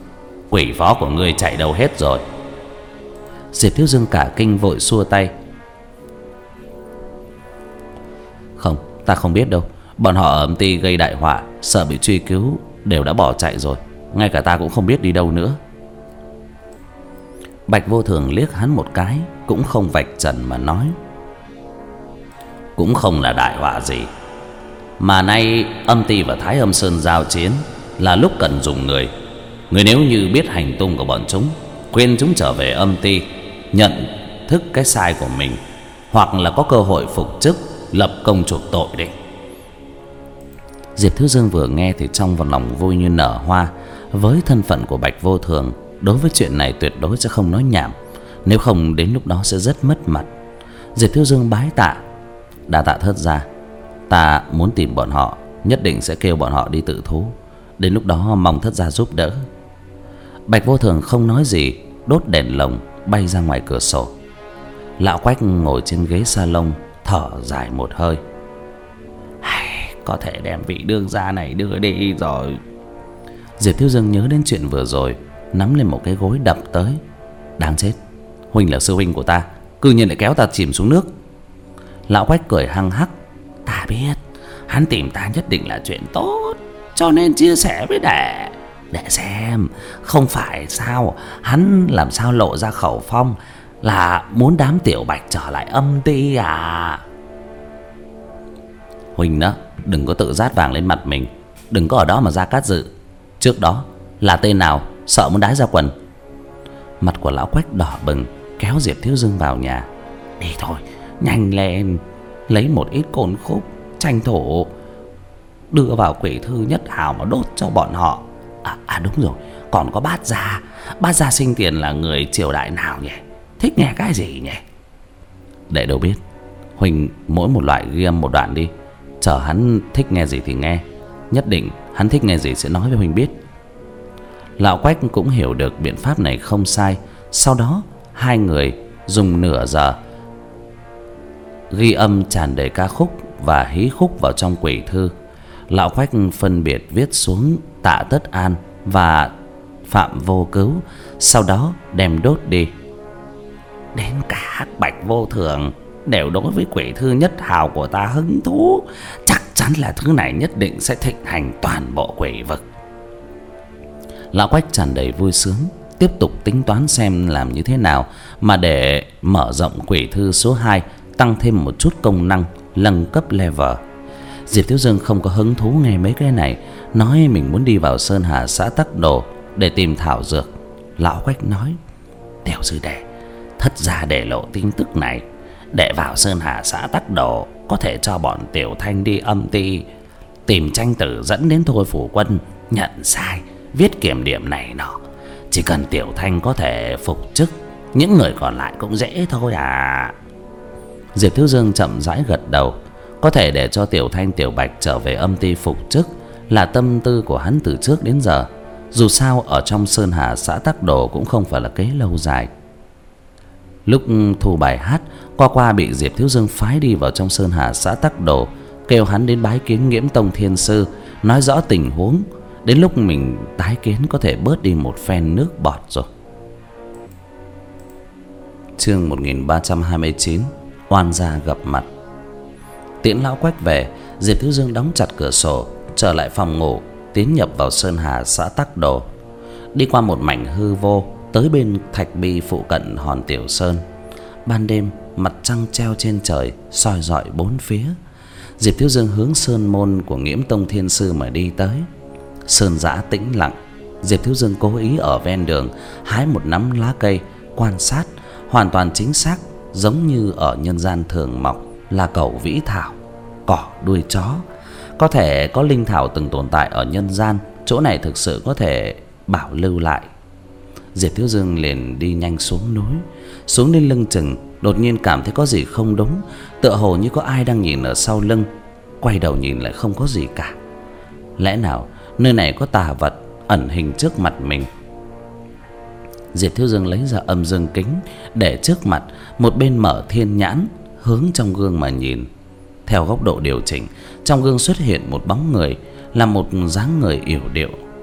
Quỷ phó của ngươi chạy đâu hết rồi? Diệp Thiếu Dương cả kinh vội xua tay. Không, ta không biết đâu. Bọn họ ở âm ty gây đại họa, sợ bị truy cứu, đều đã bỏ chạy rồi. Ngay cả ta cũng không biết đi đâu nữa. Bạch Vô Thường liếc hắn một cái, cũng không vạch trần mà nói: cũng không là đại họa gì, mà nay âm ty và Thái Âm Sơn giao chiến, là lúc cần dùng người. Người nếu như biết hành tung của bọn chúng, khuyên chúng trở về âm ty, nhận thức cái sai của mình, hoặc là có cơ hội phục chức, lập công chuộc tội đi. Diệp Thiếu Dương vừa nghe thì trong vào lòng vui như nở hoa. Với thân phận của Bạch Vô Thường, đối với chuyện này tuyệt đối sẽ không nói nhảm, nếu không đến lúc đó sẽ rất mất mặt. Diệp Thiếu Dương bái tạ: đa tạ Thất gia, ta muốn tìm bọn họ, nhất định sẽ kêu bọn họ đi tự thú. Đến lúc đó mong Thất gia giúp đỡ. Bạch Vô Thường không nói gì, đốt đèn lồng bay ra ngoài cửa sổ. Lão Quách ngồi trên ghế salon thở dài một hơi: có thể đem vị đương gia này đưa đi rồi. Diệp Thiếu Dương nhớ đến chuyện vừa rồi, nắm lên một cái gối đập tới: đáng chết, huynh là sư huynh của ta, cư nhiên lại kéo ta chìm xuống nước. Lão Quách cười hăng hắc: ta biết hắn tìm ta nhất định là chuyện tốt, cho nên chia sẻ với đệ để xem. Không phải sao, hắn làm sao lộ ra khẩu phong là muốn đám tiểu bạch trở lại âm ty à? Huynh đó, đừng có tự rát vàng lên mặt mình. Đừng có ở đó mà ra cát dự. Trước đó là tên nào sợ muốn đái ra quần. Mặt của lão Quách đỏ bừng, kéo Diệp Thiếu Dương vào nhà: đi thôi, nhanh lên, lấy một ít côn khúc, tranh thủ đưa vào quỷ thư nhất hào mà đốt cho bọn họ. À, à đúng rồi, còn có Bát gia. Bát gia sinh tiền là người triều đại nào nhỉ? Thích nghe cái gì nhỉ? Để đâu biết. Huynh mỗi một loại ghi âm một đoạn đi, chờ hắn thích nghe gì thì nghe. Nhất định hắn thích nghe gì sẽ nói với huynh biết. Lão Quách cũng hiểu được biện pháp này không sai. Sau đó hai người dùng nửa giờ ghi âm tràn đầy ca khúc và hí khúc vào trong quỷ thư. Lão Quách phân biệt viết xuống Tạ Tất An và Phạm Vô Cứu, sau đó đem đốt đi. Đến cả Hắc Bạch Vô Thường đều đối với quỷ thư nhất hào của ta hứng thú, chắc chắn là thứ này nhất định sẽ thịnh hành toàn bộ quỷ vực. Lão Quách tràn đầy vui sướng, tiếp tục tính toán xem làm như thế nào mà để mở rộng quỷ thư số hai, tăng thêm một chút công năng, nâng cấp level. Diệp Thiếu Dương không có hứng thú nghe mấy cái này, nói mình muốn đi vào Sơn Hà xã Tắc Đồ để tìm thảo dược. Lão Quách nói: tiểu sư đệ, Thất gia để lộ tin tức này, để vào Sơn Hà xã Tắc Đồ có thể cho bọn Tiểu Thanh đi âm ty, tìm tranh tử dẫn đến Thôi Phủ Quân nhận sai, viết kiểm điểm này nọ. Chỉ cần Tiểu Thanh có thể phục chức, những người còn lại cũng dễ thôi à. Diệp Thiếu Dương chậm rãi gật đầu. Có thể để cho Tiểu Thanh Tiểu Bạch trở về âm ty phục chức là tâm tư của hắn từ trước đến giờ. Dù sao ở trong Sơn Hà xã Tắc Đồ cũng không phải là kế lâu dài. Lúc thu bài hát, Qua Qua bị Diệp Thiếu Dương phái đi vào trong Sơn Hà xã Tắc Đồ, kêu hắn đến bái kiến Nghiễm Tông Thiên Sư, nói rõ tình huống. Đến lúc mình tái kiến có thể bớt đi một phen nước bọt rồi. Chương một nghìn ba trăm hai mươi chín, oan gia gặp mặt. Tiễn Lão Quách về, Diệp Thiếu Dương đóng chặt cửa sổ, trở lại phòng ngủ, tiến nhập vào Sơn Hà xã Tắc Đồ. Đi qua một mảnh hư vô, tới bên thạch bi phụ cận hòn Tiểu Sơn. Ban đêm, mặt trăng treo trên trời, soi rọi bốn phía. Diệp Thiếu Dương hướng sơn môn của Nghiễm Tông Thiên Sư mà đi tới. Sơn giã tĩnh lặng. Diệp Thiếu Dương cố ý ở ven đường hái một nắm lá cây, quan sát, hoàn toàn chính xác, giống như ở nhân gian thường mọc là cẩu vĩ thảo, cỏ đuôi chó. Có thể có linh thảo từng tồn tại ở nhân gian, chỗ này thực sự có thể bảo lưu lại. Diệp Thiếu Dương liền đi nhanh xuống núi. Xuống đến lưng chừng, đột nhiên cảm thấy có gì không đúng, tựa hồ như có ai đang nhìn ở sau lưng. Quay đầu nhìn lại không có gì cả. Lẽ nào nơi này có tà vật ẩn hình trước mặt mình? Diệp Thiếu Dương lấy ra âm dương kính để trước mặt, một bên mở thiên nhãn, hướng trong gương mà nhìn. Theo góc độ điều chỉnh, trong gương xuất hiện một bóng người, là một dáng người yểu điệu.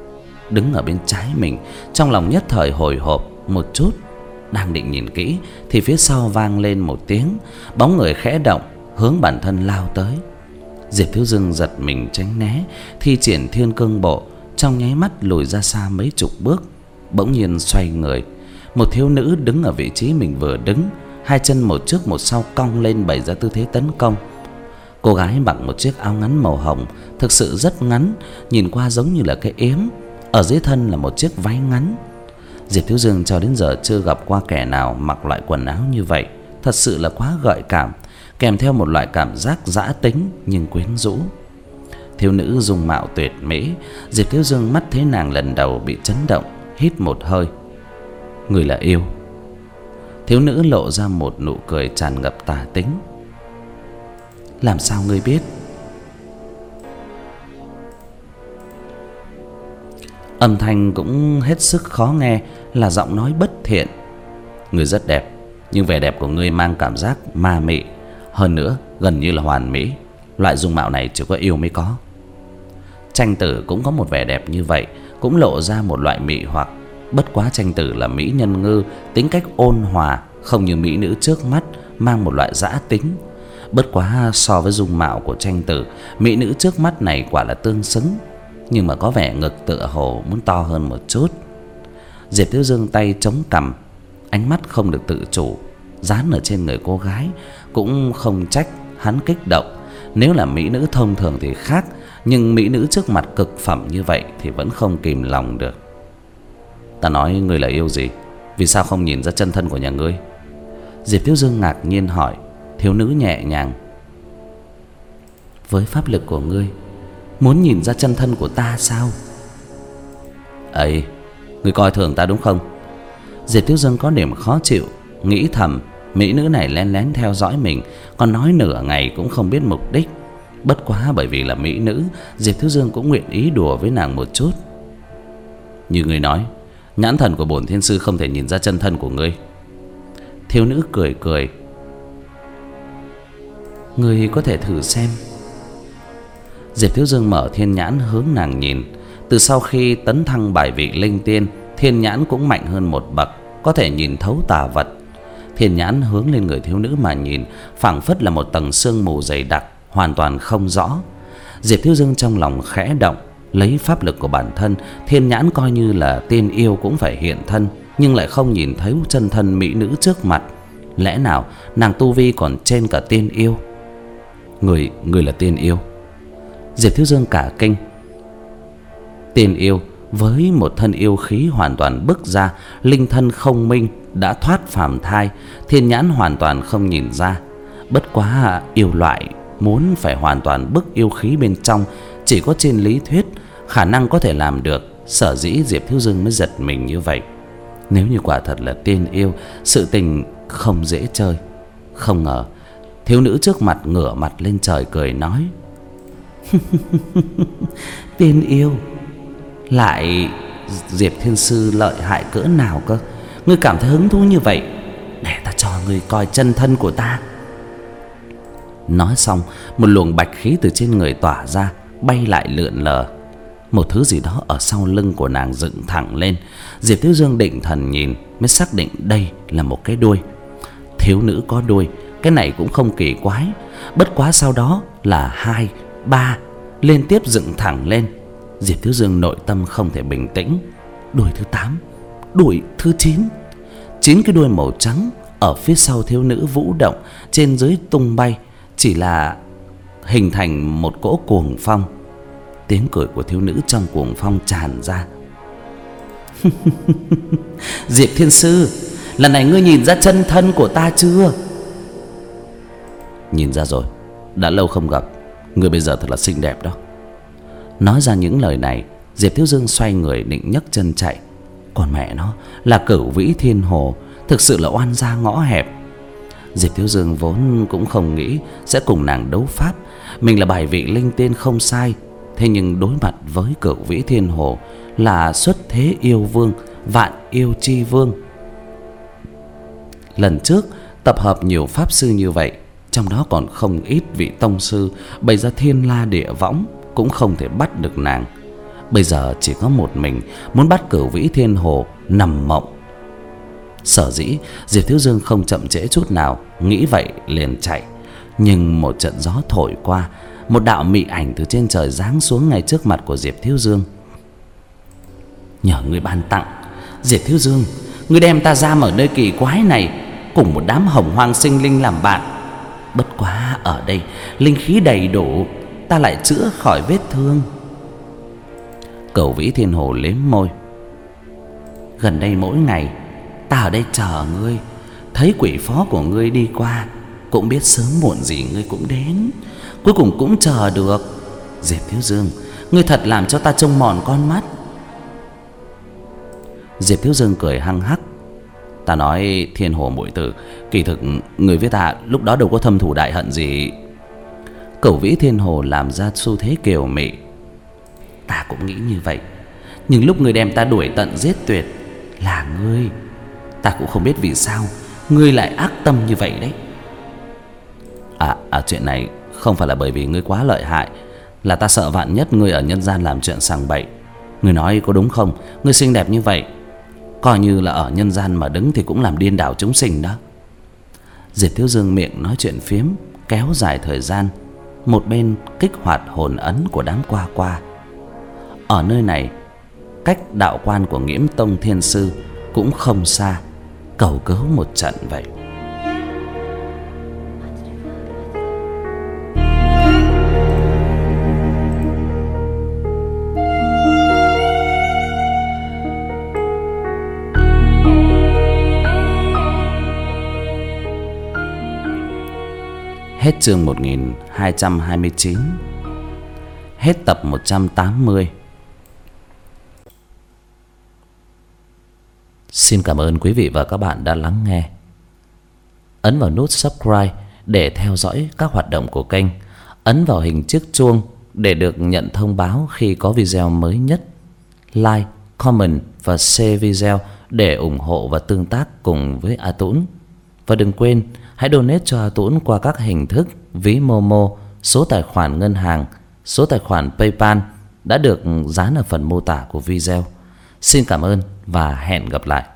đứng ở bên trái mình. Trong lòng nhất thời hồi hộp một chút, đang định nhìn kỹ thì phía sau vang lên một tiếng, bóng người khẽ động hướng bản thân lao tới. Diệp Thiếu Dương giật mình tránh né, thi triển Thiên Cương Bộ, trong nháy mắt lùi ra xa mấy chục bước. Bỗng nhiên xoay người, một thiếu nữ đứng ở vị trí mình vừa đứng, hai chân một trước một sau cong lên bày ra tư thế tấn công. Cô gái mặc một chiếc áo ngắn màu hồng, thực sự rất ngắn, nhìn qua giống như là cái yếm, ở dưới thân là một chiếc váy ngắn. Diệp Thiếu Dương cho đến giờ chưa gặp qua kẻ nào mặc loại quần áo như vậy, thật sự là quá gợi cảm, kèm theo một loại cảm giác dã tính nhưng quyến rũ. Thiếu nữ dung mạo tuyệt mỹ, Diệp Thiếu Dương mắt thấy nàng lần đầu bị chấn động, hít một hơi. Người là yêu. Thiếu nữ lộ ra một nụ cười tràn ngập tà tính. Làm sao ngươi biết? Âm thanh cũng hết sức khó nghe, là giọng nói bất thiện. Ngươi rất đẹp, nhưng vẻ đẹp của ngươi mang cảm giác ma mị, hơn nữa gần như là hoàn mỹ. Loại dung mạo này chỉ có yêu mới có. Tranh tử cũng có một vẻ đẹp như vậy, cũng lộ ra một loại mị hoặc. Bất quá tranh tử là mỹ nhân ngư, tính cách ôn hòa, không như mỹ nữ trước mắt mang một loại dã tính. Bất quá so với dung mạo của tranh tử, mỹ nữ trước mắt này quả là tương xứng, nhưng mà có vẻ ngực tựa hồ muốn to hơn một chút. Diệp Thiếu Dương tay chống cằm, ánh mắt không được tự chủ dán ở trên người cô gái. Cũng không trách hắn kích động, nếu là mỹ nữ thông thường thì khác, nhưng mỹ nữ trước mặt cực phẩm như vậy thì vẫn không kìm lòng được. Ta nói ngươi là yêu gì? Vì sao không nhìn ra chân thân của nhà ngươi? Diệp Thiếu Dương ngạc nhiên hỏi. Thiếu nữ nhẹ nhàng. Với pháp lực của ngươi, muốn nhìn ra chân thân của ta sao? Ấy, ngươi coi thường ta đúng không? Diệp Thiếu Dương có điểm khó chịu, nghĩ thầm, mỹ nữ này lén lén theo dõi mình, còn nói nửa ngày cũng không biết mục đích. Bất quá bởi vì là mỹ nữ, Diệp Thiếu Dương cũng nguyện ý đùa với nàng một chút. Như ngươi nói, nhãn thần của bổn thiên sư không thể nhìn ra chân thân của ngươi. Thiếu nữ cười cười. Ngươi có thể thử xem. Diệp Thiếu Dương mở thiên nhãn hướng nàng nhìn. Từ sau khi tấn thăng bài vị linh tiên, thiên nhãn cũng mạnh hơn một bậc, có thể nhìn thấu tà vật. Thiên nhãn hướng lên người thiếu nữ mà nhìn, phảng phất là một tầng sương mù dày đặc, hoàn toàn không rõ. Diệp Thiếu Dương trong lòng khẽ động, lấy pháp lực của bản thân, thiên nhãn coi như là tiên yêu cũng phải hiện thân, nhưng lại không nhìn thấy chân thân mỹ nữ trước mặt. Lẽ nào nàng tu vi còn trên cả tiên yêu? Người, người là tiên yêu? Diệp Thiếu Dương cả kinh. Tiên yêu với một thân yêu khí hoàn toàn bức ra, linh thân không minh, đã thoát phàm thai, thiên nhãn hoàn toàn không nhìn ra. Bất quá yêu loại muốn phải hoàn toàn bức yêu khí bên trong, chỉ có trên lý thuyết khả năng có thể làm được, sở dĩ Diệp Thiếu Dương mới giật mình như vậy. Nếu như quả thật là tiên yêu, sự tình không dễ chơi. Không ngờ thiếu nữ trước mặt ngửa mặt lên trời cười nói. Tiên yêu lại Diệp Thiên Sư lợi hại cỡ nào cơ? Ngươi cảm thấy hứng thú như vậy, để ta cho ngươi coi chân thân của ta. Nói xong, một luồng bạch khí từ trên người tỏa ra, bay lại lượn lờ. Một thứ gì đó ở sau lưng của nàng dựng thẳng lên. Diệp Thiếu Dương định thần nhìn, mới xác định đây là một cái đuôi. Thiếu nữ có đuôi, cái này cũng không kỳ quái. Bất quá sau đó là hai, ba, liên tiếp dựng thẳng lên. Diệp Thiếu Dương nội tâm không thể bình tĩnh. Đuôi thứ tám, đuôi thứ chín. Chín cái đuôi màu trắng ở phía sau thiếu nữ vũ động, trên dưới tung bay, chỉ là hình thành một cỗ cuồng phong. Tiếng cười của thiếu nữ trong cuồng phong tràn ra. Diệp Thiên Sư, lần này ngươi nhìn ra chân thân của ta chưa? Nhìn ra rồi, đã lâu không gặp, ngươi bây giờ thật là xinh đẹp đó. Nói ra những lời này, Diệp Thiếu Dương xoay người định nhấc chân chạy. Còn mẹ nó là Cửu Vĩ Thiên Hồ, thực sự là oan gia ngõ hẹp. Diệp Thiếu Dương vốn cũng không nghĩ sẽ cùng nàng đấu pháp. Mình là bài vị linh tiên không sai, thế nhưng đối mặt với Cửu Vĩ Thiên Hồ là xuất thế yêu vương, vạn yêu chi vương. Lần trước tập hợp nhiều pháp sư như vậy, trong đó còn không ít vị tông sư, bày ra thiên la địa võng, cũng không thể bắt được nàng. bây giờ chỉ có một mình muốn bắt Cửu Vĩ Thiên Hồ nằm mộng. Sở dĩ Diệp Thiếu Dương không chậm trễ chút nào, nghĩ vậy liền chạy. Nhưng một trận gió thổi qua, một đạo mị ảnh từ trên trời giáng xuống ngay trước mặt của Diệp Thiếu Dương. Nhờ ngươi ban tặng, Diệp Thiếu Dương, ngươi đem ta giam ở nơi kỳ quái này cùng một đám hồng hoang sinh linh làm bạn. Bất quá ở đây linh khí đầy đủ, ta lại chữa khỏi vết thương. Cửu Vĩ Thiên Hồ liếm môi. Gần đây mỗi ngày ta ở đây chờ ngươi, thấy quỷ phó của ngươi đi qua, cũng biết sớm muộn gì ngươi cũng đến, cuối cùng cũng chờ được. Diệp Thiếu Dương, ngươi thật làm cho ta trông mòn con mắt. Diệp Thiếu Dương cười hăng hắc. Ta nói Thiên Hồ muội tử, kỳ thực người với ta lúc đó đâu có thâm thù đại hận gì. Cửu Vĩ Thiên Hồ làm ra xu thế kiều mị. Ta cũng nghĩ như vậy, nhưng lúc ngươi đem ta đuổi tận giết tuyệt là ngươi, ta cũng không biết vì sao ngươi lại ác tâm như vậy đấy. À, à chuyện này không phải là bởi vì ngươi quá lợi hại, là ta sợ vạn nhất ngươi ở nhân gian làm chuyện sằng bậy. Ngươi nói có đúng không? Ngươi xinh đẹp như vậy, coi như là ở nhân gian mà đứng thì cũng làm điên đảo chúng sinh đó. Diệp Thiếu Dương miệng nói chuyện phiếm kéo dài thời gian, một bên kích hoạt hồn ấn của đám qua qua. Ở nơi này, cách đạo quan của Nghiễm Tông Thiên Sư cũng không xa, cầu cứu một trận vậy. Hết chương một nghìn hai trăm hai mươi chín. Hết tập một trăm tám mươi. Xin cảm ơn quý vị và các bạn đã lắng nghe. Ấn vào nút subscribe để theo dõi các hoạt động của kênh. Ấn vào hình chiếc chuông để được nhận thông báo khi có video mới nhất. Like, comment và share video để ủng hộ và tương tác cùng với A Tũng. Và đừng quên hãy donate cho A Tũng qua các hình thức ví Momo, số tài khoản ngân hàng, số tài khoản PayPal đã được dán ở phần mô tả của video. Xin cảm ơn và hẹn gặp lại.